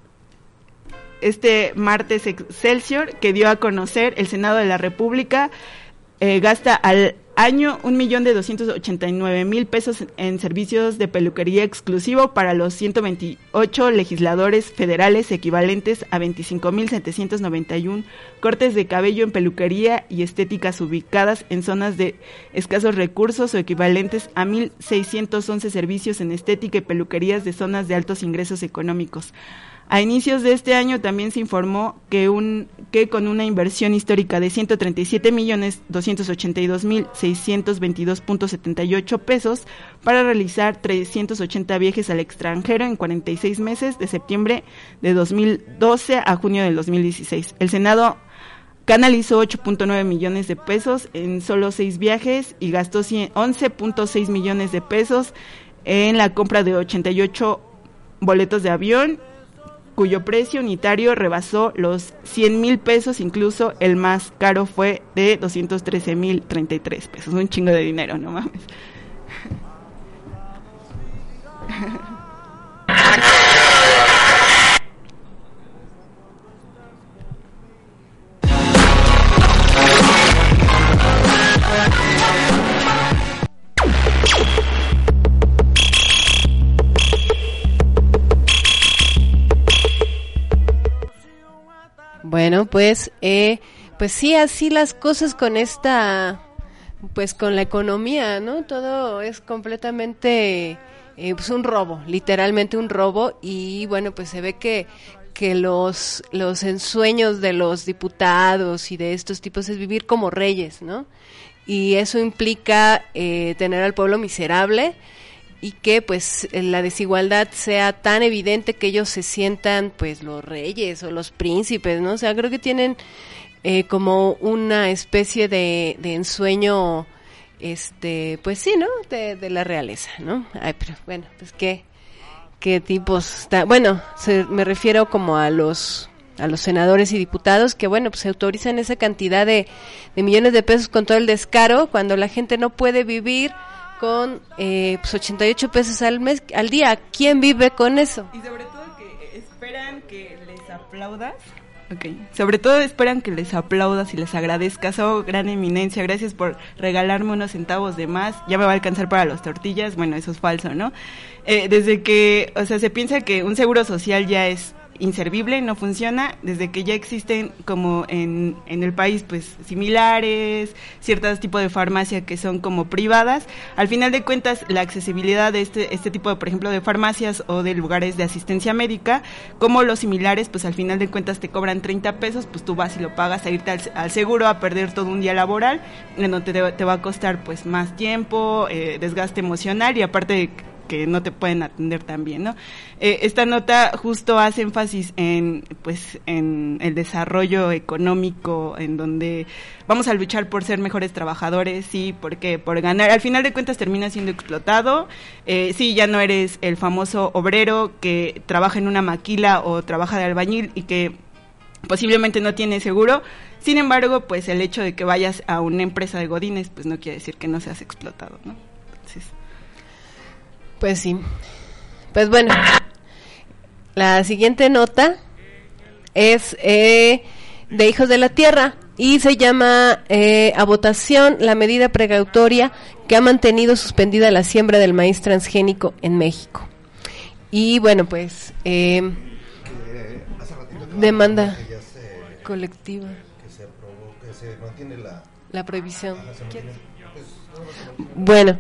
este martes Excelsior, que dio a conocer el Senado de la República eh, gasta al año un millón de doscientos ochenta y nueve mil pesos en servicios de peluquería exclusivo para los ciento veintiocho legisladores federales, equivalentes a veinticinco mil setecientos noventa y uno cortes de cabello en peluquería y estéticas ubicadas en zonas de escasos recursos, o equivalentes a mil seiscientos once servicios en estética y peluquerías de zonas de altos ingresos económicos. A inicios de este año también se informó que un que con una inversión histórica de ciento treinta y siete millones doscientos ochenta y dos mil seiscientos veintidós punto setenta y ocho pesos para realizar trescientos ochenta viajes al extranjero en cuarenta y seis meses, de septiembre de dos mil doce a junio del dos mil dieciséis. El Senado canalizó ocho punto nueve millones de pesos en solo seis viajes y gastó once punto seis millones de pesos en la compra de ochenta y ocho boletos de avión, cuyo precio unitario rebasó los cien mil pesos, incluso el más caro fue de doscientos trece mil treinta y tres pesos, un chingo de dinero, no mames. Bueno, pues, eh, pues sí, así las cosas con esta, pues con la economía, ¿no? Todo es completamente, eh, pues un robo, literalmente un robo, y bueno, pues se ve que que los los ensueños de los diputados y de estos tipos es vivir como reyes, ¿no? Y eso implica eh, tener al pueblo miserable, y que pues la desigualdad sea tan evidente que ellos se sientan pues los reyes o los príncipes, ¿no? O sea, creo que tienen eh, como una especie de, de ensueño, este, pues sí, ¿no? De, de la realeza, ¿no? Ay, pero bueno, pues qué, qué tipos, está, bueno, se, me refiero como a los a los senadores y diputados que, bueno, pues se autorizan esa cantidad de, de millones de pesos con todo el descaro, cuando la gente no puede vivir con eh, pues ochenta y ocho pesos al mes, al día. ¿Quién vive con eso? Y sobre todo que esperan que les aplaudas. Okay. Sobre todo esperan que les aplaudas y les agradezcas. Oh, gran eminencia, gracias por regalarme unos centavos de más. Ya me va a alcanzar para las tortillas. Bueno, eso es falso, ¿no? Eh, desde que, o sea, se piensa que un seguro social ya es inservible, no funciona, desde que ya existen como en, en el país pues similares, ciertos tipos de farmacia que son como privadas. Al final de cuentas, la accesibilidad de este este tipo de, por ejemplo, de farmacias o de lugares de asistencia médica, como los similares, pues al final de cuentas te cobran treinta pesos, pues tú vas y lo pagas a irte al, al seguro, a perder todo un día laboral, en donde te, te va a costar pues más tiempo, eh, desgaste emocional, y aparte de que que no te pueden atender tan bien, ¿no? Eh, esta nota justo hace énfasis en, pues, en el desarrollo económico, en donde vamos a luchar por ser mejores trabajadores, sí, porque por ganar, al final de cuentas terminas siendo explotado, eh, sí, ya no eres el famoso obrero que trabaja en una maquila o trabaja de albañil y que posiblemente no tiene seguro. Sin embargo, pues el hecho de que vayas a una empresa de godines, pues no quiere decir que no seas explotado, ¿no? Entonces, pues sí. Pues bueno, la siguiente nota es eh, de Hijos de la Tierra y se llama eh, a votación la medida precautoria que ha mantenido suspendida la siembra del maíz transgénico en México. Y bueno, pues eh, demanda colectiva. Que se aprobó, que se mantiene la, la prohibición. Ajá, se mantiene, pues, no, bueno,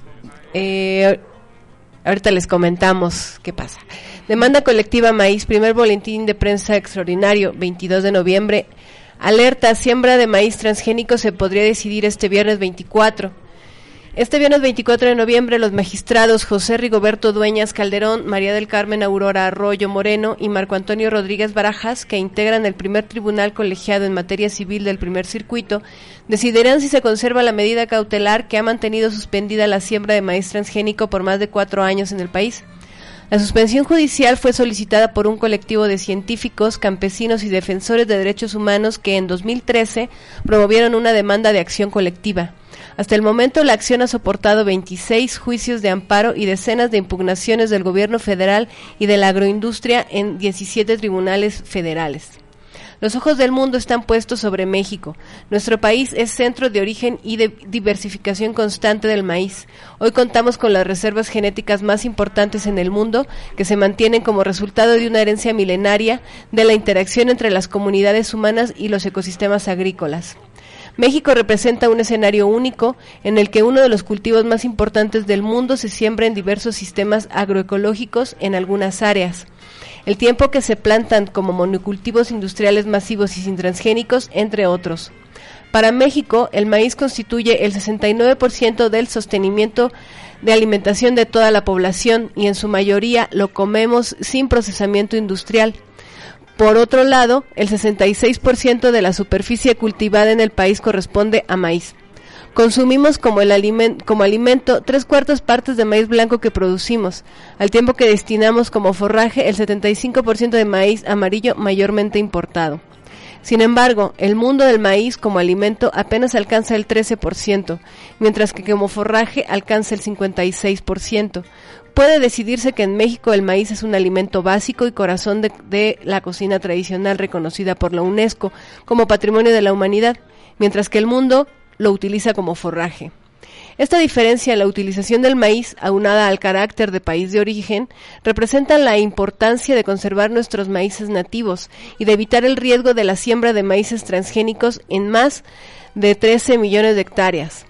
eh, ahorita les comentamos qué pasa. Demanda colectiva maíz, primer boletín de prensa extraordinario, veintidós de noviembre. Alerta, siembra de maíz transgénico se podría decidir este viernes veinticuatro. Este viernes veinticuatro de noviembre, los magistrados José Rigoberto Dueñas Calderón, María del Carmen Aurora Arroyo Moreno y Marco Antonio Rodríguez Barajas, que integran el primer tribunal colegiado en materia civil del primer circuito, decidirán si se conserva la medida cautelar que ha mantenido suspendida la siembra de maíz transgénico por más de cuatro años en el país. La suspensión judicial fue solicitada por un colectivo de científicos, campesinos y defensores de derechos humanos que en dos mil trece promovieron una demanda de acción colectiva. Hasta el momento, la acción ha soportado veintiséis juicios de amparo y decenas de impugnaciones del gobierno federal y de la agroindustria en diecisiete tribunales federales. Los ojos del mundo están puestos sobre México. Nuestro país es centro de origen y de diversificación constante del maíz. Hoy contamos con las reservas genéticas más importantes en el mundo, que se mantienen como resultado de una herencia milenaria de la interacción entre las comunidades humanas y los ecosistemas agrícolas. México representa un escenario único en el que uno de los cultivos más importantes del mundo se siembra en diversos sistemas agroecológicos en algunas áreas. El tiempo que se plantan como monocultivos industriales masivos y sin transgénicos, entre otros. Para México, el maíz constituye el sesenta y nueve por ciento del sostenimiento de alimentación de toda la población y en su mayoría lo comemos sin procesamiento industrial. Por otro lado, el sesenta y seis por ciento de la superficie cultivada en el país corresponde a maíz. Consumimos como, el aliment- como alimento tres cuartas partes de maíz blanco que producimos, al tiempo que destinamos como forraje el setenta y cinco por ciento de maíz amarillo mayormente importado. Sin embargo, el mundo del maíz como alimento apenas alcanza el trece por ciento, mientras que como forraje alcanza el cincuenta y seis por ciento. Puede decidirse que en México el maíz es un alimento básico y corazón de, de la cocina tradicional reconocida por la UNESCO como Patrimonio de la Humanidad, mientras que el mundo lo utiliza como forraje. Esta diferencia en la utilización del maíz, aunada al carácter de país de origen, representa la importancia de conservar nuestros maíces nativos y de evitar el riesgo de la siembra de maíces transgénicos en más de trece millones de hectáreas.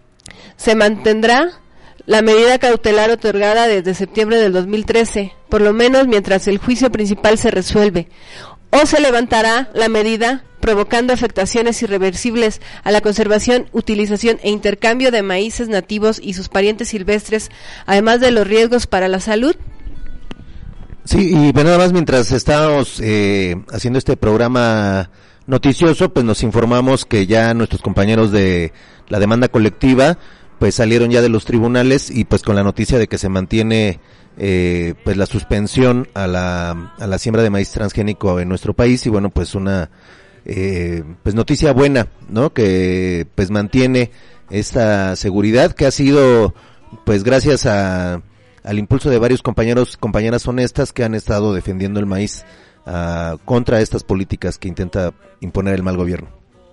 Se mantendrá la medida cautelar otorgada desde septiembre del dos mil trece, por lo menos mientras el juicio principal se resuelve, o se levantará la medida provocando afectaciones irreversibles a la conservación, utilización e intercambio de maíces nativos y sus parientes silvestres, además de los riesgos para la salud. Sí, y bueno, nada más mientras estábamos eh, haciendo este programa noticioso, pues nos informamos que ya nuestros compañeros de la demanda colectiva pues salieron ya de los tribunales y pues con la noticia de que se mantiene eh, pues la suspensión a la a la siembra de maíz transgénico en nuestro país y bueno, pues una eh, pues noticia buena, ¿no? Que pues mantiene esta seguridad que ha sido pues gracias a al impulso de varios compañeros, compañeras honestas que han estado defendiendo el maíz uh, contra estas políticas que intenta imponer el mal gobierno.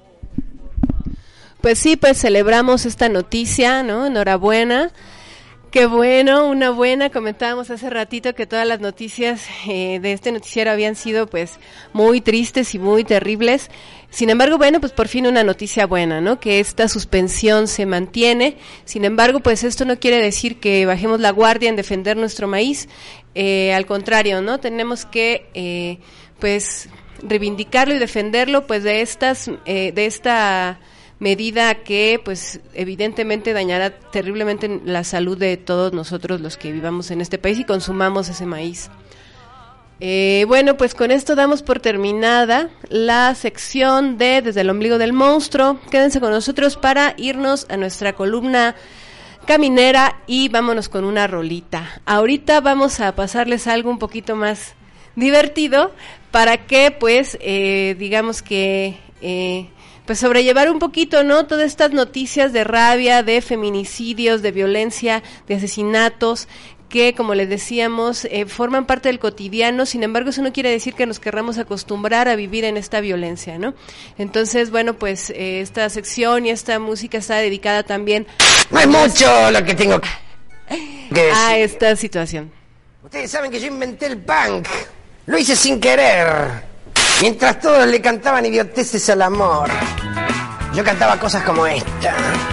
Pues sí, pues celebramos esta noticia, ¿no? Enhorabuena. Qué bueno, una buena. Comentábamos hace ratito que todas las noticias eh, de este noticiero habían sido pues muy tristes y muy terribles. Sin embargo, bueno, pues por fin una noticia buena, ¿no? Que esta suspensión se mantiene. Sin embargo, pues esto no quiere decir que bajemos la guardia en defender nuestro maíz. Eh, al contrario, ¿no? Tenemos que eh, pues reivindicarlo y defenderlo pues de estas, eh, de esta medida que pues evidentemente dañará terriblemente la salud de todos nosotros los que vivamos en este país y consumamos ese maíz. Eh, bueno, pues con esto damos por terminada la sección de Desde el ombligo del monstruo. Quédense con nosotros para irnos a nuestra columna caminera y vámonos con una rolita. Ahorita vamos a pasarles algo un poquito más divertido para que pues eh, digamos que eh, pues sobrellevar un poquito, ¿no? Todas estas noticias de rabia, de feminicidios, de violencia, de asesinatos que, como les decíamos, eh, forman parte del cotidiano. Sin embargo, eso no quiere decir que nos querramos acostumbrar a vivir en esta violencia, ¿no? Entonces, bueno, pues eh, esta sección y esta música está dedicada también... No es mucho lo que tengo que decir. A esta situación. Ustedes saben que yo inventé el punk. Lo hice sin querer. Mientras todos le cantaban idioteces al amor, yo cantaba cosas como esta.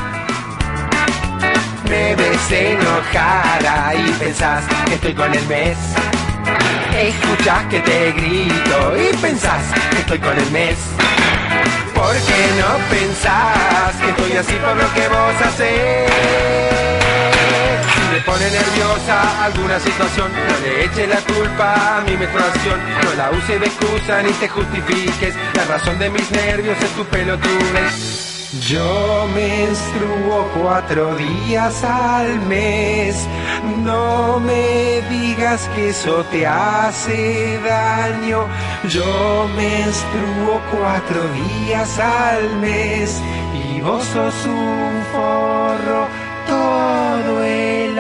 Me ves enojada y pensás que estoy con el mes. Escuchás que te grito y pensás que estoy con el mes. ¿Por qué no pensás que estoy así por lo que vos hacés? Si me pone nerviosa alguna situación, no le eches la culpa a mi menstruación. No la uses de excusa ni te justifiques. La razón de mis nervios es tu pelotudez. Yo menstruo cuatro días al mes. No me digas que eso te hace daño. Yo menstruo cuatro días al mes y vos sos un forro todo el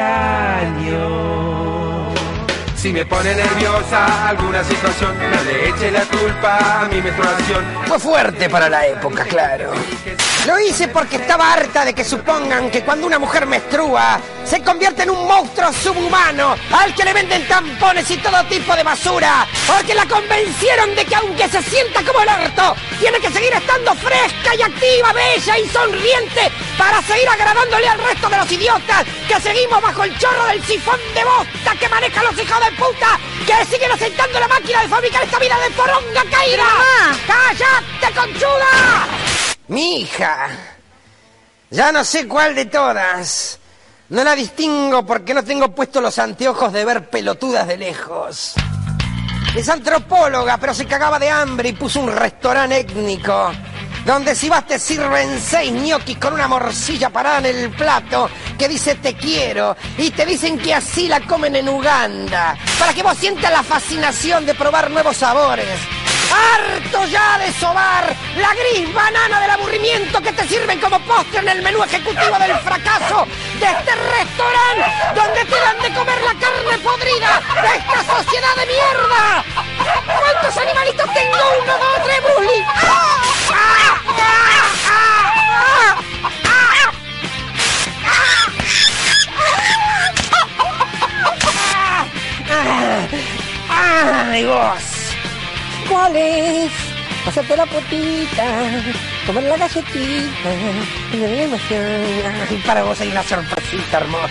año. Si me pone nerviosa alguna situación, no le eche la culpa a mi menstruación. Fue fuerte para la época, claro. Lo hice porque estaba harta de que supongan que cuando una mujer menstrua se convierte en un monstruo subhumano al que le venden tampones y todo tipo de basura, porque la convencieron de que aunque se sienta como el orto, tiene que seguir estando fresca y activa, bella y sonriente para seguir agradándole al resto de los idiotas que seguimos bajo el chorro del sifón de bosta que manejan los hijos de puta que siguen aceitando la máquina de fabricar esta vida de poronga caída. ¡Cállate, conchuda! Mi hija, ya no sé cuál de todas. No la distingo porque no tengo puestos los anteojos de ver pelotudas de lejos. Es antropóloga, pero se cagaba de hambre y puso un restaurante étnico donde si vas te sirven seis ñoquis con una morcilla parada en el plato que dice te quiero, y te dicen que así la comen en Uganda, para que vos sientas la fascinación de probar nuevos sabores. ¡Harto ya de sobar la gris banana del aburrimiento que te sirven como postre en el menú ejecutivo del fracaso de este restaurante donde te dan de comer la carne podrida de esta sociedad de mierda! ¿Cuántos animalitos tengo? ¡Uno, dos, tres, Bruce Lee! ¡Ah! ¡Ah! ¡Ah! ¡Ah! ¡Ah! ¡Ah! ¡Ay, vos! ¿Cuál es? Pásate la potita, comer la galletita, tener la emoción. Ay, para vos hay una sorpresita hermosa.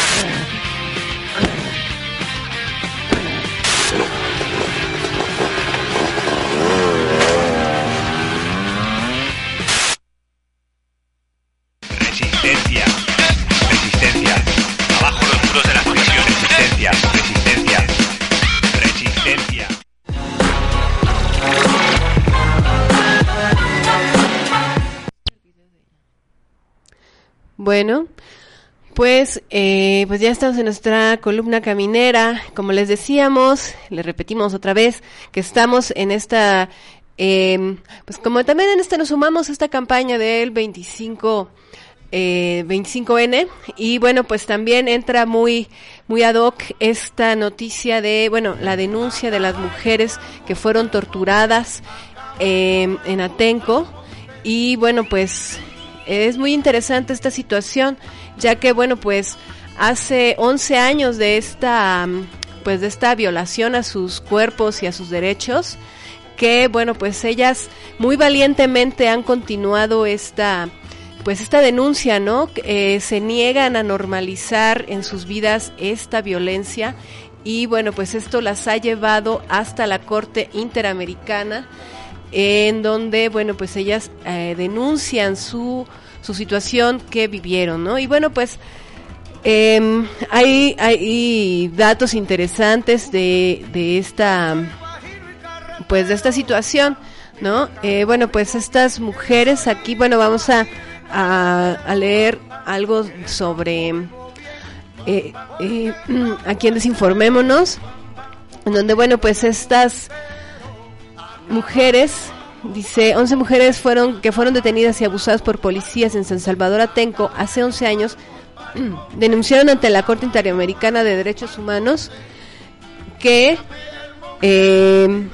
Resistencia, resistencia. Abajo los muros de la prisión. Resistencia, resistencia, resistencia. Bueno, pues, eh, pues ya estamos en nuestra columna caminera. Como les decíamos, les repetimos otra vez que estamos en esta, eh, pues como también en este nos sumamos a esta campaña del veinticinco, eh, veinticinco ene, y bueno, pues también entra muy, muy ad hoc esta noticia de, bueno, la denuncia de las mujeres que fueron torturadas eh, en Atenco, y bueno, pues es muy interesante esta situación, ya que bueno, pues hace once años de esta pues de esta violación a sus cuerpos y a sus derechos, que bueno, pues ellas muy valientemente han continuado esta pues esta denuncia, ¿no? Eh, se niegan a normalizar en sus vidas esta violencia y bueno, pues esto las ha llevado hasta la Corte Interamericana, en donde, bueno, pues ellas eh, denuncian su, su situación que vivieron, ¿no? Y bueno, pues eh, hay, hay datos interesantes de, de esta, pues de esta situación, ¿no? Eh, bueno, pues estas mujeres aquí, bueno, vamos a, a, a leer algo sobre, eh, eh, aquí en Desinformémonos, en donde, bueno, pues estas mujeres, dice, once mujeres fueron que fueron detenidas y abusadas por policías en San Salvador Atenco hace once años, denunciaron ante la Corte Interamericana de Derechos Humanos que eh,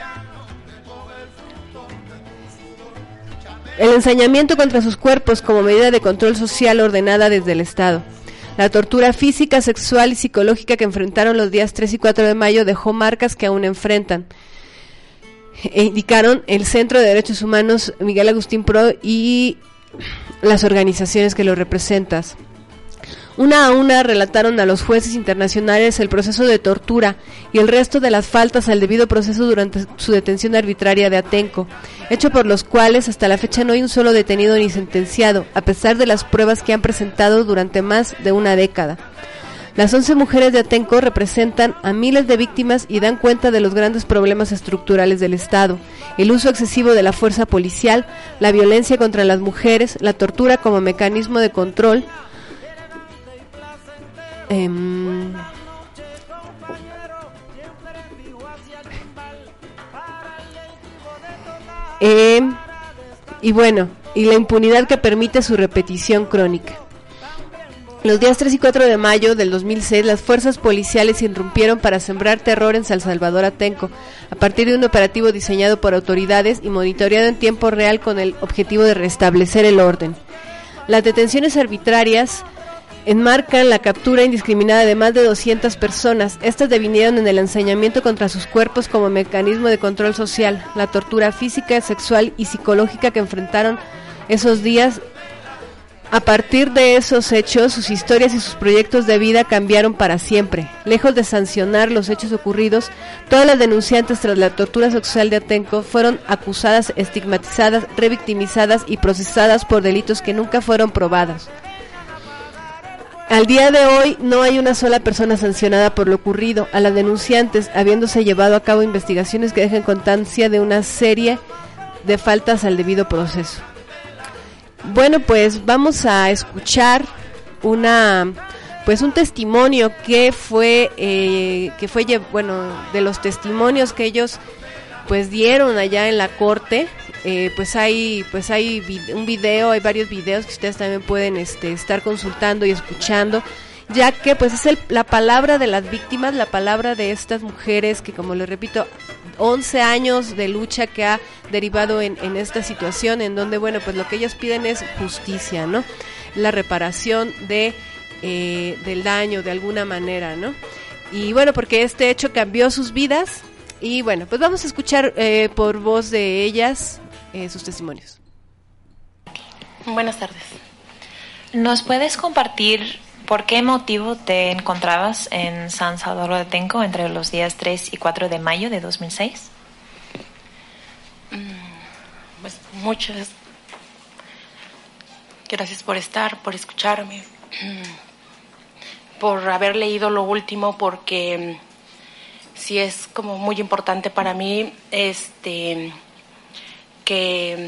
el ensañamiento contra sus cuerpos como medida de control social ordenada desde el Estado, la tortura física, sexual y psicológica que enfrentaron los días tres y cuatro de mayo dejó marcas que aún enfrentan, e indicaron el Centro de Derechos Humanos Miguel Agustín Pro y las organizaciones que lo representan. Una a una relataron a los jueces internacionales el proceso de tortura y el resto de las faltas al debido proceso durante su detención arbitraria de Atenco, hecho por los cuales hasta la fecha no hay un solo detenido ni sentenciado, a pesar de las pruebas que han presentado durante más de una década. Las once mujeres de Atenco representan a miles de víctimas y dan cuenta de los grandes problemas estructurales del Estado, el uso excesivo de la fuerza policial, la violencia contra las mujeres, la tortura como mecanismo de control, Eh, eh, y bueno, y la impunidad que permite su repetición crónica. Los días tres y cuatro de mayo del dos mil seis, las fuerzas policiales irrumpieron para sembrar terror en San Salvador Atenco, a partir de un operativo diseñado por autoridades y monitoreado en tiempo real con el objetivo de restablecer el orden. Las detenciones arbitrarias enmarcan la captura indiscriminada de más de doscientas personas. Estas devinieron en el ensañamiento contra sus cuerpos como mecanismo de control social, la tortura física, sexual y psicológica que enfrentaron esos días. A partir de esos hechos, sus historias y sus proyectos de vida cambiaron para siempre. Lejos de sancionar los hechos ocurridos, todas las denunciantes tras la tortura sexual de Atenco fueron acusadas, estigmatizadas, revictimizadas y procesadas por delitos que nunca fueron probados. Al día de hoy no hay una sola persona sancionada por lo ocurrido a las denunciantes, habiéndose llevado a cabo investigaciones que dejan constancia de una serie de faltas al debido proceso. Bueno, pues vamos a escuchar una, pues un testimonio que fue, eh, que fue, bueno, de los testimonios que ellos pues dieron allá en la corte. Eh, pues hay pues hay vid- un video, hay varios videos que ustedes también pueden este, estar consultando y escuchando, ya que pues es el, la palabra de las víctimas, la palabra de estas mujeres que, como les repito, once años de lucha que ha derivado en, en esta situación, en donde, bueno, pues lo que ellas piden es justicia, ¿no? La reparación de eh, del daño de alguna manera, ¿no? Y bueno, porque este hecho cambió sus vidas. Y bueno, pues vamos a escuchar eh, por voz de ellas eh, sus testimonios. Buenas tardes. ¿Nos puedes compartir por qué motivo te encontrabas en San Salvador de Atenco entre los días tres y cuatro de mayo de dos mil seis? Pues muchas gracias por estar, por escucharme, por haber leído lo último, porque sí es como muy importante para mí este que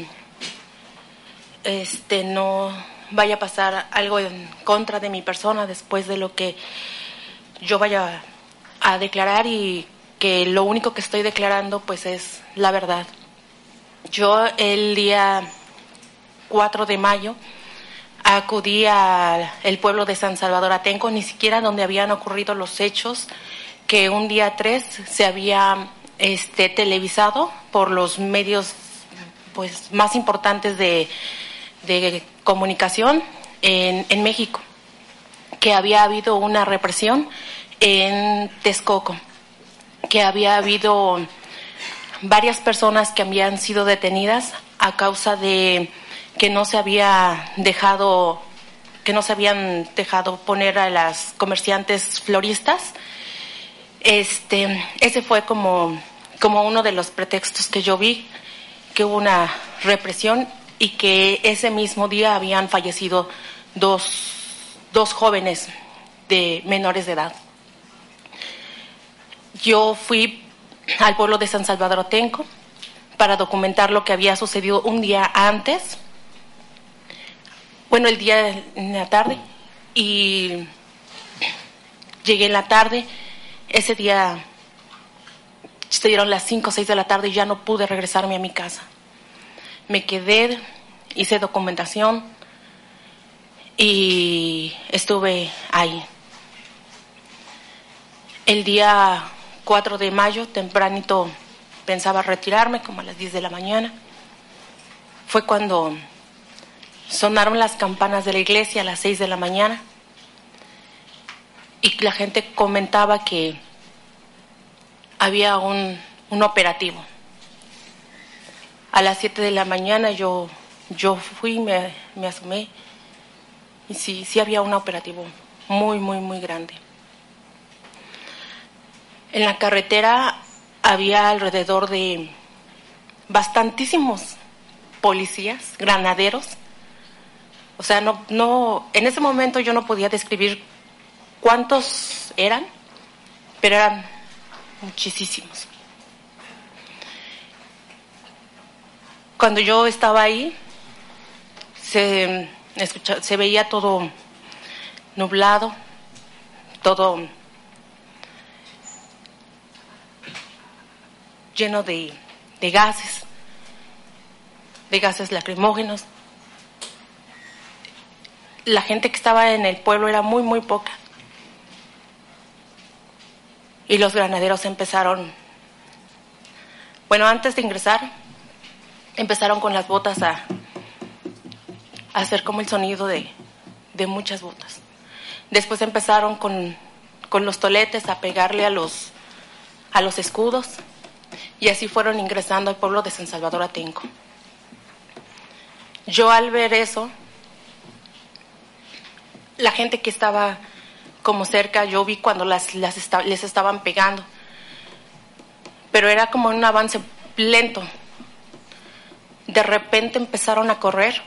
este no vaya a pasar algo en contra de mi persona después de lo que yo vaya a declarar, y que lo único que estoy declarando pues es la verdad. Yo el día cuatro de mayo acudí al pueblo de San Salvador Atenco, ni siquiera donde habían ocurrido los hechos que un día tres se había este, televisado por los medios pues más importantes de, de comunicación en, en México, que había habido una represión en Texcoco, que había habido varias personas que habían sido detenidas a causa de que no se había dejado, que no se habían dejado poner a las comerciantes floristas, Este, ese fue como, como uno de los pretextos que yo vi, que hubo una represión y que ese mismo día habían fallecido dos, dos jóvenes de menores de edad. Yo fui al pueblo de San Salvador Atenco para documentar lo que había sucedido un día antes, bueno, el día en la tarde, y llegué en la tarde. Ese día se dieron las cinco o seis de la tarde y ya no pude regresarme a mi casa. Me quedé, hice documentación y estuve ahí. El día cuatro de mayo, tempranito, pensaba retirarme, como a las diez de la mañana. Fue cuando sonaron las campanas de la iglesia a las seis de la mañana. Y la gente comentaba que había un, un operativo. A las siete de la mañana yo, yo fui, me, me asomé, y sí, sí había un operativo muy, muy, muy grande. En la carretera había alrededor de bastantísimos policías, granaderos. O sea, no, no, en ese momento yo no podía describir cuántos eran, pero eran muchísimos. Cuando yo estaba ahí, se, escucha, se veía todo nublado, todo lleno de, de gases, de gases lacrimógenos. La gente que estaba en el pueblo era muy, muy poca. Y los granaderos empezaron, bueno, antes de ingresar, empezaron con las botas a, a hacer como el sonido de, de muchas botas. Después empezaron con, con los toletes a pegarle a los, a los escudos, y así fueron ingresando al pueblo de San Salvador Atenco. Yo, al ver eso, la gente que estaba como cerca, yo vi cuando las, las esta, les estaban pegando, pero era como un avance lento. De repente empezaron a correr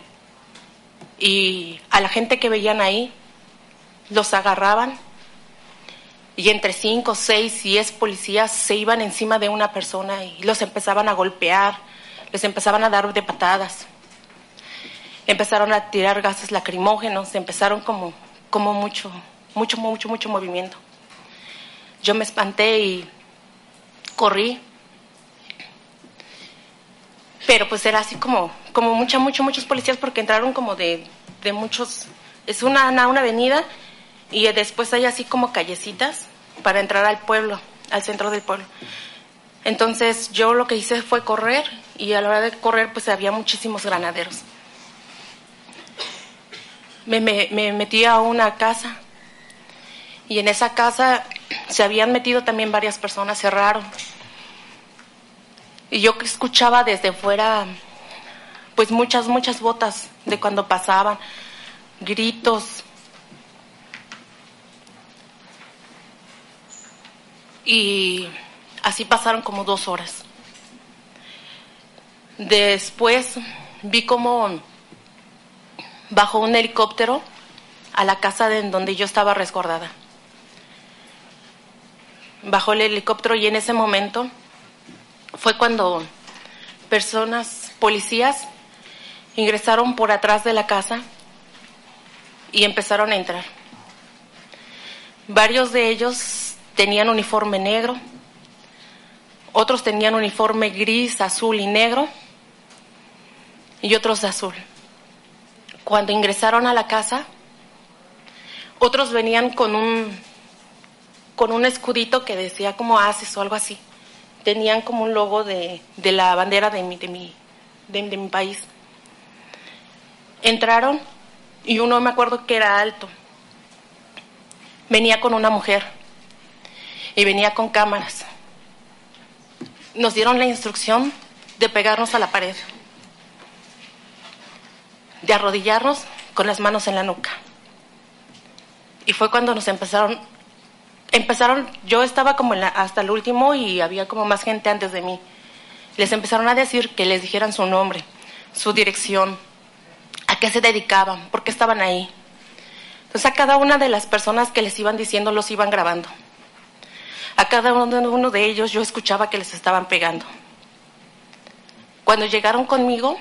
y a la gente que veían ahí los agarraban, y entre cinco, seis, diez policías se iban encima de una persona y los empezaban a golpear, les empezaban a dar de patadas, empezaron a tirar gases lacrimógenos, empezaron como, como mucho, mucho, mucho, mucho movimiento. Yo me espanté y corrí, pero pues era así como, como mucha, mucho, muchos policías, porque entraron como de, de muchos, es una, una avenida, y después hay así como callecitas para entrar al pueblo, al centro del pueblo. Entonces yo lo que hice fue correr, y a la hora de correr pues había muchísimos granaderos. Me, me, me metí a una casa, y en esa casa se habían metido también varias personas, cerraron. Y yo escuchaba desde fuera pues muchas, muchas botas de cuando pasaban, gritos. Y así pasaron como dos horas. Después vi como bajó un helicóptero a la casa de en donde yo estaba resguardada. Bajó el helicóptero, y en ese momento fue cuando personas, policías, ingresaron por atrás de la casa y empezaron a entrar. Varios de ellos tenían uniforme negro, otros tenían uniforme gris, azul y negro, y otros de azul. Cuando ingresaron a la casa, otros venían con un, con un escudito que decía como ACES o algo así. Tenían como un logo de, de la bandera de mi, de, mi, de, de mi país. Entraron, y uno me acuerdo que era alto. Venía con una mujer y venía con cámaras. Nos dieron la instrucción de pegarnos a la pared, de arrodillarnos con las manos en la nuca. Y fue cuando nos empezaron empezaron, yo estaba como en la, hasta el último y había como más gente antes de mí. Les empezaron a decir que les dijeran su nombre, su dirección, a qué se dedicaban, por qué estaban ahí. Entonces a cada una de las personas que les iban diciendo los iban grabando. A cada uno de ellos yo escuchaba que les estaban pegando. Cuando llegaron conmigo,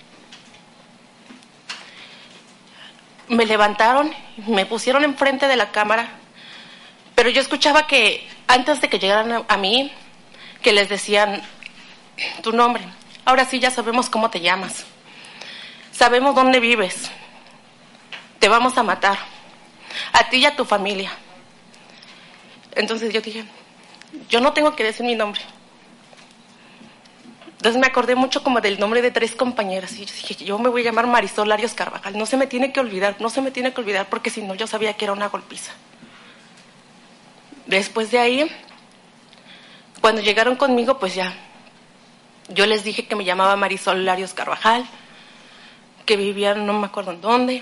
me levantaron, me pusieron enfrente de la cámara, pero yo escuchaba que antes de que llegaran a, a mí, que les decían tu nombre. Ahora sí ya sabemos cómo te llamas. Sabemos dónde vives. Te vamos a matar. A ti y a tu familia. Entonces yo dije, yo no tengo que decir mi nombre. Entonces me acordé mucho como del nombre de tres compañeras. Y yo dije, yo me voy a llamar Marisol Larios Carvajal. No se me tiene que olvidar, no se me tiene que olvidar, porque si no yo sabía que era una golpiza. Después de ahí, cuando llegaron conmigo, pues ya, yo les dije que me llamaba Marisol Larios Carvajal, que vivía no me acuerdo en dónde,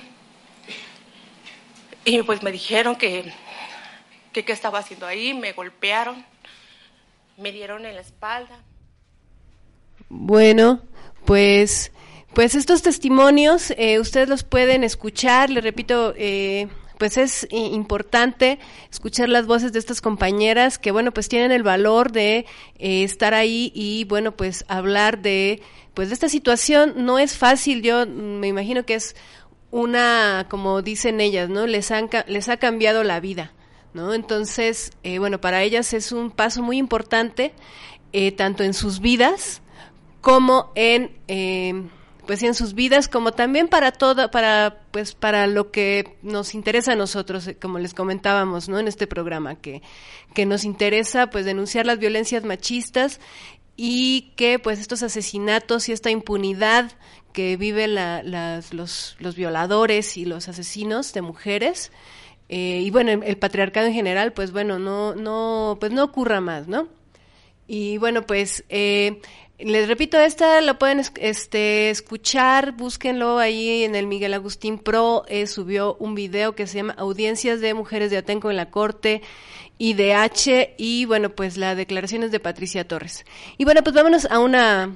y pues me dijeron que que qué estaba haciendo ahí, me golpearon, me dieron en la espalda. Bueno, pues, pues estos testimonios eh, ustedes los pueden escuchar, les repito, eh, pues es importante escuchar las voces de estas compañeras que, bueno, pues tienen el valor de eh, estar ahí y, bueno, pues hablar de, pues de esta situación. No es fácil, yo me imagino que es una, como dicen ellas, ¿no? Les han, les ha cambiado la vida, ¿no? Entonces, eh, bueno, para ellas es un paso muy importante, eh, tanto en sus vidas como en... Eh, pues en sus vidas, como también para todo, para pues para lo que nos interesa a nosotros, como les comentábamos, ¿no? En este programa, que, que nos interesa pues denunciar las violencias machistas y que pues estos asesinatos y esta impunidad que viven la, las, los, los violadores y los asesinos de mujeres, eh, y bueno, el, el patriarcado en general, pues bueno, no, no, pues no ocurra más, ¿no? Y bueno, pues eh, les repito, esta la pueden este, escuchar, búsquenlo ahí en el Miguel Agustín Pro, eh, subió un video que se llama Audiencias de Mujeres de Atenco en la Corte I D H, y bueno, pues las declaraciones de Patricia Torres. Y bueno, pues vámonos a una...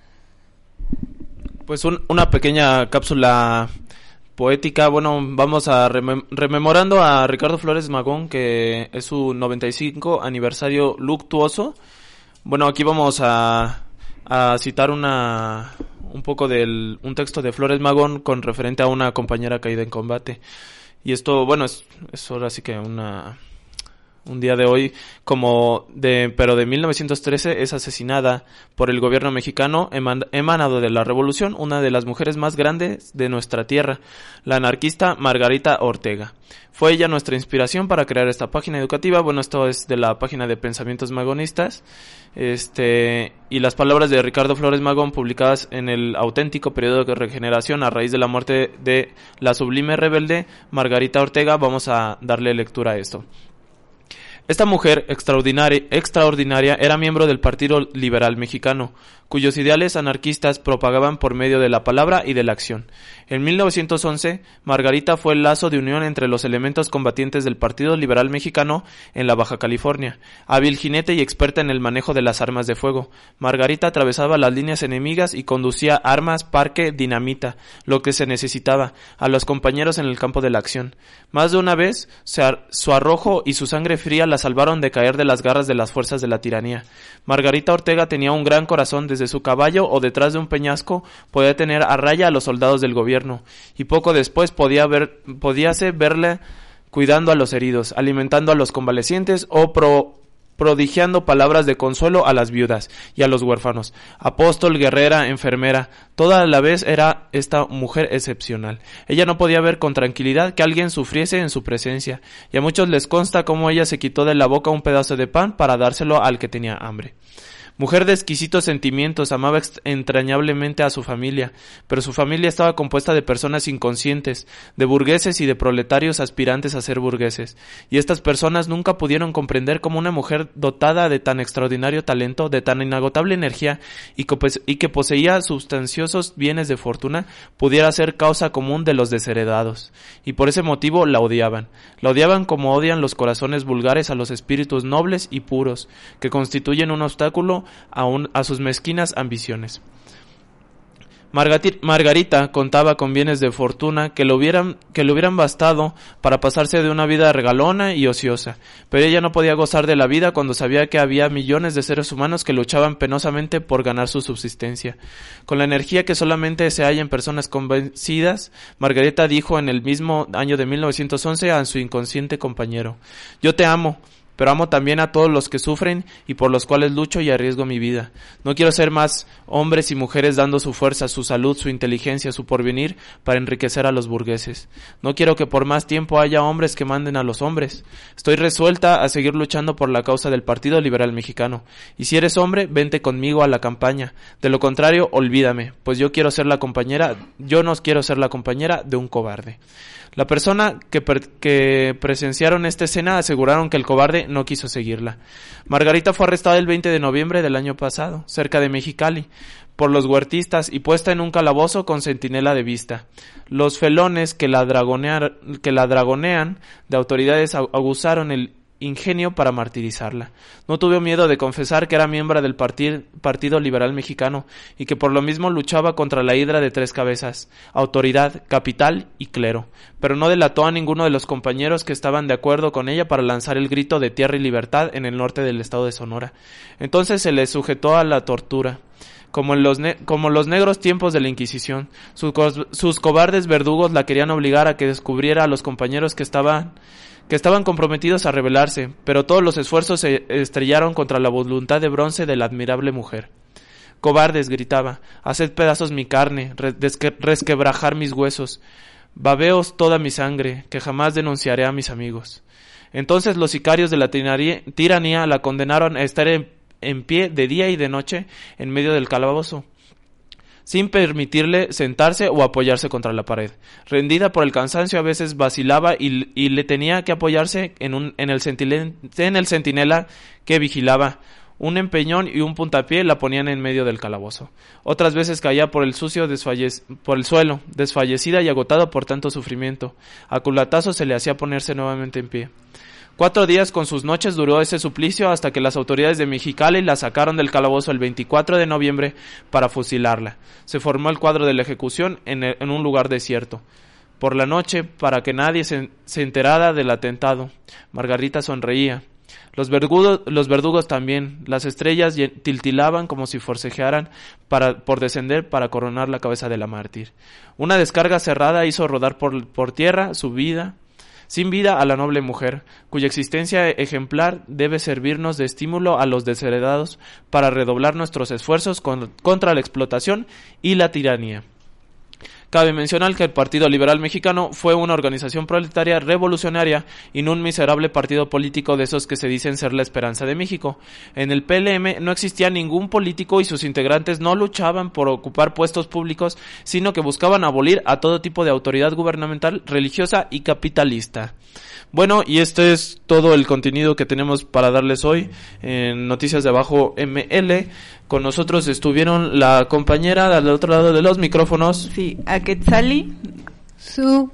Pues un, una pequeña cápsula poética. Bueno, vamos a remem- rememorando a Ricardo Flores Magón, que es su noventa y cinco aniversario luctuoso. Bueno, aquí vamos a... a citar una un poco del un texto de Flores Magón con referente a una compañera caída en combate. Y esto, bueno, es, es ahora sí que una un día de hoy, como de pero de mil novecientos trece, es asesinada por el gobierno mexicano eman, emanado de la revolución, una de las mujeres más grandes de nuestra tierra, la anarquista Margarita Ortega. Fue ella nuestra inspiración para crear esta página educativa. Bueno, esto es de la página de Pensamientos Magonistas. Este, y las palabras de Ricardo Flores Magón, publicadas en el auténtico periodo de regeneración a raíz de la muerte de la sublime rebelde Margarita Ortega. Vamos a darle lectura a esto. Esta mujer extraordinaria, extraordinaria era miembro del Partido Liberal Mexicano, cuyos ideales anarquistas propagaban por medio de la palabra y de la acción. En mil novecientos once, Margarita fue el lazo de unión entre los elementos combatientes del Partido Liberal Mexicano en la Baja California. Hábil jinete y experta en el manejo de las armas de fuego, Margarita atravesaba las líneas enemigas y conducía armas, parque, dinamita, lo que se necesitaba, a los compañeros en el campo de la acción. Más de una vez, su arrojo y su sangre fría la salvaron de caer de las garras de las fuerzas de la tiranía. Margarita Ortega tenía un gran corazón. Desde su caballo o detrás de un peñasco podía tener a raya a los soldados del gobierno, y poco después podía ver, podíase verle cuidando a los heridos, alimentando a los convalecientes o pro, prodigiando palabras de consuelo a las viudas y a los huérfanos. Apóstol, guerrera, enfermera, toda a la vez era esta mujer excepcional. Ella no podía ver con tranquilidad que alguien sufriese en su presencia, y a muchos les consta cómo ella se quitó de la boca un pedazo de pan para dárselo al que tenía hambre. Mujer de exquisitos sentimientos, amaba entrañablemente a su familia, pero su familia estaba compuesta de personas inconscientes, de burgueses y de proletarios aspirantes a ser burgueses, y estas personas nunca pudieron comprender cómo una mujer dotada de tan extraordinario talento, de tan inagotable energía, y que, y que poseía sustanciosos bienes de fortuna, pudiera ser causa común de los desheredados, y por ese motivo la odiaban. La odiaban como odian los corazones vulgares a los espíritus nobles y puros, que constituyen un obstáculo A, un, a sus mezquinas ambiciones. Margati, Margarita contaba con bienes de fortuna que le hubieran que le hubieran bastado para pasarse de una vida regalona y ociosa, pero ella no podía gozar de la vida cuando sabía que había millones de seres humanos que luchaban penosamente por ganar su subsistencia. Con la energía que solamente se halla en personas convencidas, Margarita dijo en el mismo año de mil novecientos once a su inconsciente compañero: «Yo te amo, pero amo también a todos los que sufren y por los cuales lucho y arriesgo mi vida. No quiero ser más hombres y mujeres dando su fuerza, su salud, su inteligencia, su porvenir para enriquecer a los burgueses. No quiero que por más tiempo haya hombres que manden a los hombres. Estoy resuelta a seguir luchando por la causa del Partido Liberal Mexicano. Y si eres hombre, vente conmigo a la campaña. De lo contrario, olvídame, pues yo quiero ser la compañera, yo no quiero ser la compañera de un cobarde». La persona que, per, que presenciaron esta escena aseguraron que el cobarde no quiso seguirla. Margarita fue arrestada el veinte de noviembre del año pasado, cerca de Mexicali, por los huertistas y puesta en un calabozo con centinela de vista. Los felones que la, dragonear, que la dragonean de autoridades aguzaron el ingenio para martirizarla. No tuvo miedo de confesar que era miembro del partir, Partido Liberal Mexicano y que por lo mismo luchaba contra la hidra de tres cabezas, autoridad, capital y clero, pero no delató a ninguno de los compañeros que estaban de acuerdo con ella para lanzar el grito de tierra y libertad en el norte del estado de Sonora. Entonces se le sujetó a la tortura. Como en los, ne- como los negros tiempos de la Inquisición, sus, co- sus cobardes verdugos la querían obligar a que descubriera a los compañeros que estaban que estaban comprometidos a rebelarse, pero todos los esfuerzos se estrellaron contra la voluntad de bronce de la admirable mujer. «Cobardes», gritaba, «haced pedazos mi carne, resque- resquebrajar mis huesos, babeos toda mi sangre, que jamás denunciaré a mis amigos». Entonces los sicarios de la tiranía la condenaron a estar en, en pie de día y de noche en medio del calabozo, sin permitirle sentarse o apoyarse contra la pared. Rendida por el cansancio, a veces vacilaba y, y le tenía que apoyarse en, un, en, el centinela, en el centinela que vigilaba. Un empeñón y un puntapié la ponían en medio del calabozo. Otras veces caía por el sucio desfalle- por el suelo, desfallecida y agotada por tanto sufrimiento. A culatazos se le hacía ponerse nuevamente en pie. Cuatro días con sus noches duró ese suplicio hasta que las autoridades de Mexicali la sacaron del calabozo el veinticuatro de noviembre para fusilarla. Se formó el cuadro de la ejecución en, el, en un lugar desierto. Por la noche, para que nadie se, se enterara del atentado, Margarita sonreía. Los verdugos, los verdugos también. Las estrellas tiltilaban como si forcejearan para, por descender para coronar la cabeza de la mártir. Una descarga cerrada hizo rodar por, por tierra su vida, sin vida a la noble mujer, cuya existencia ejemplar debe servirnos de estímulo a los desheredados para redoblar nuestros esfuerzos con, contra la explotación y la tiranía. Cabe mencionar que el Partido Liberal Mexicano fue una organización proletaria revolucionaria y no un miserable partido político de esos que se dicen ser la esperanza de México. En el P L M no existía ningún político y sus integrantes no luchaban por ocupar puestos públicos, sino que buscaban abolir a todo tipo de autoridad gubernamental, religiosa y capitalista. Bueno, y este es todo el contenido que tenemos para darles hoy en Noticias de Abajo M L. Con nosotros estuvieron la compañera del otro lado de los micrófonos. Sí, a Quetzali. Su.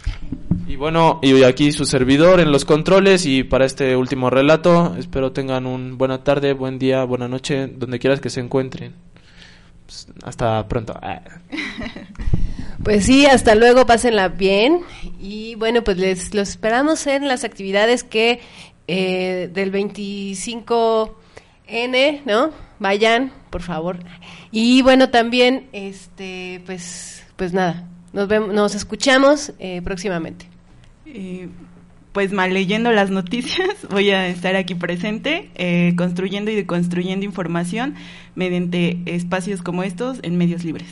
Y bueno, y aquí su servidor en los controles. Y para este último relato, espero tengan un buena tarde, buen día, buena noche, donde quieras que se encuentren. Pues, hasta pronto. Pues sí, hasta luego, pásenla bien. Y bueno, pues les los esperamos en las actividades que eh, del veinticinco ene, ¿no? Vayan, por favor. Y bueno, también, este, pues, pues nada, nos vemos, nos escuchamos eh, próximamente. Eh, pues mal leyendo las noticias, voy a estar aquí presente, eh, construyendo y deconstruyendo información mediante espacios como estos en medios libres.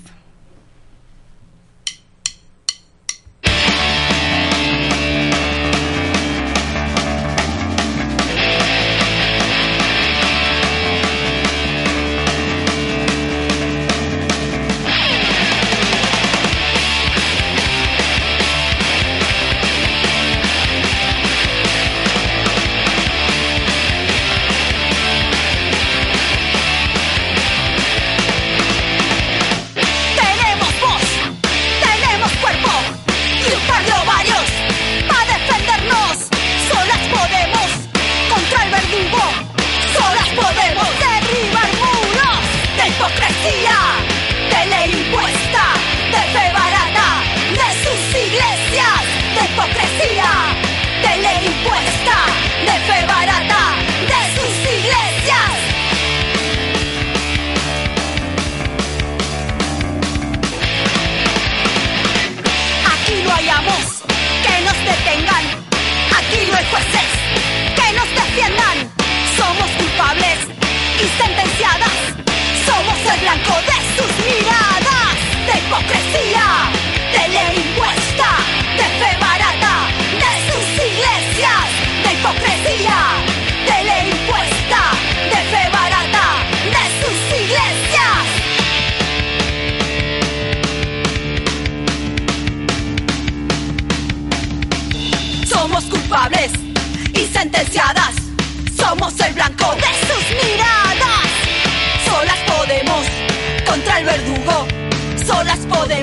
sentenciadas. Somos el blanco de sus miradas. Solas podemos contra el verdugo. Solas podemos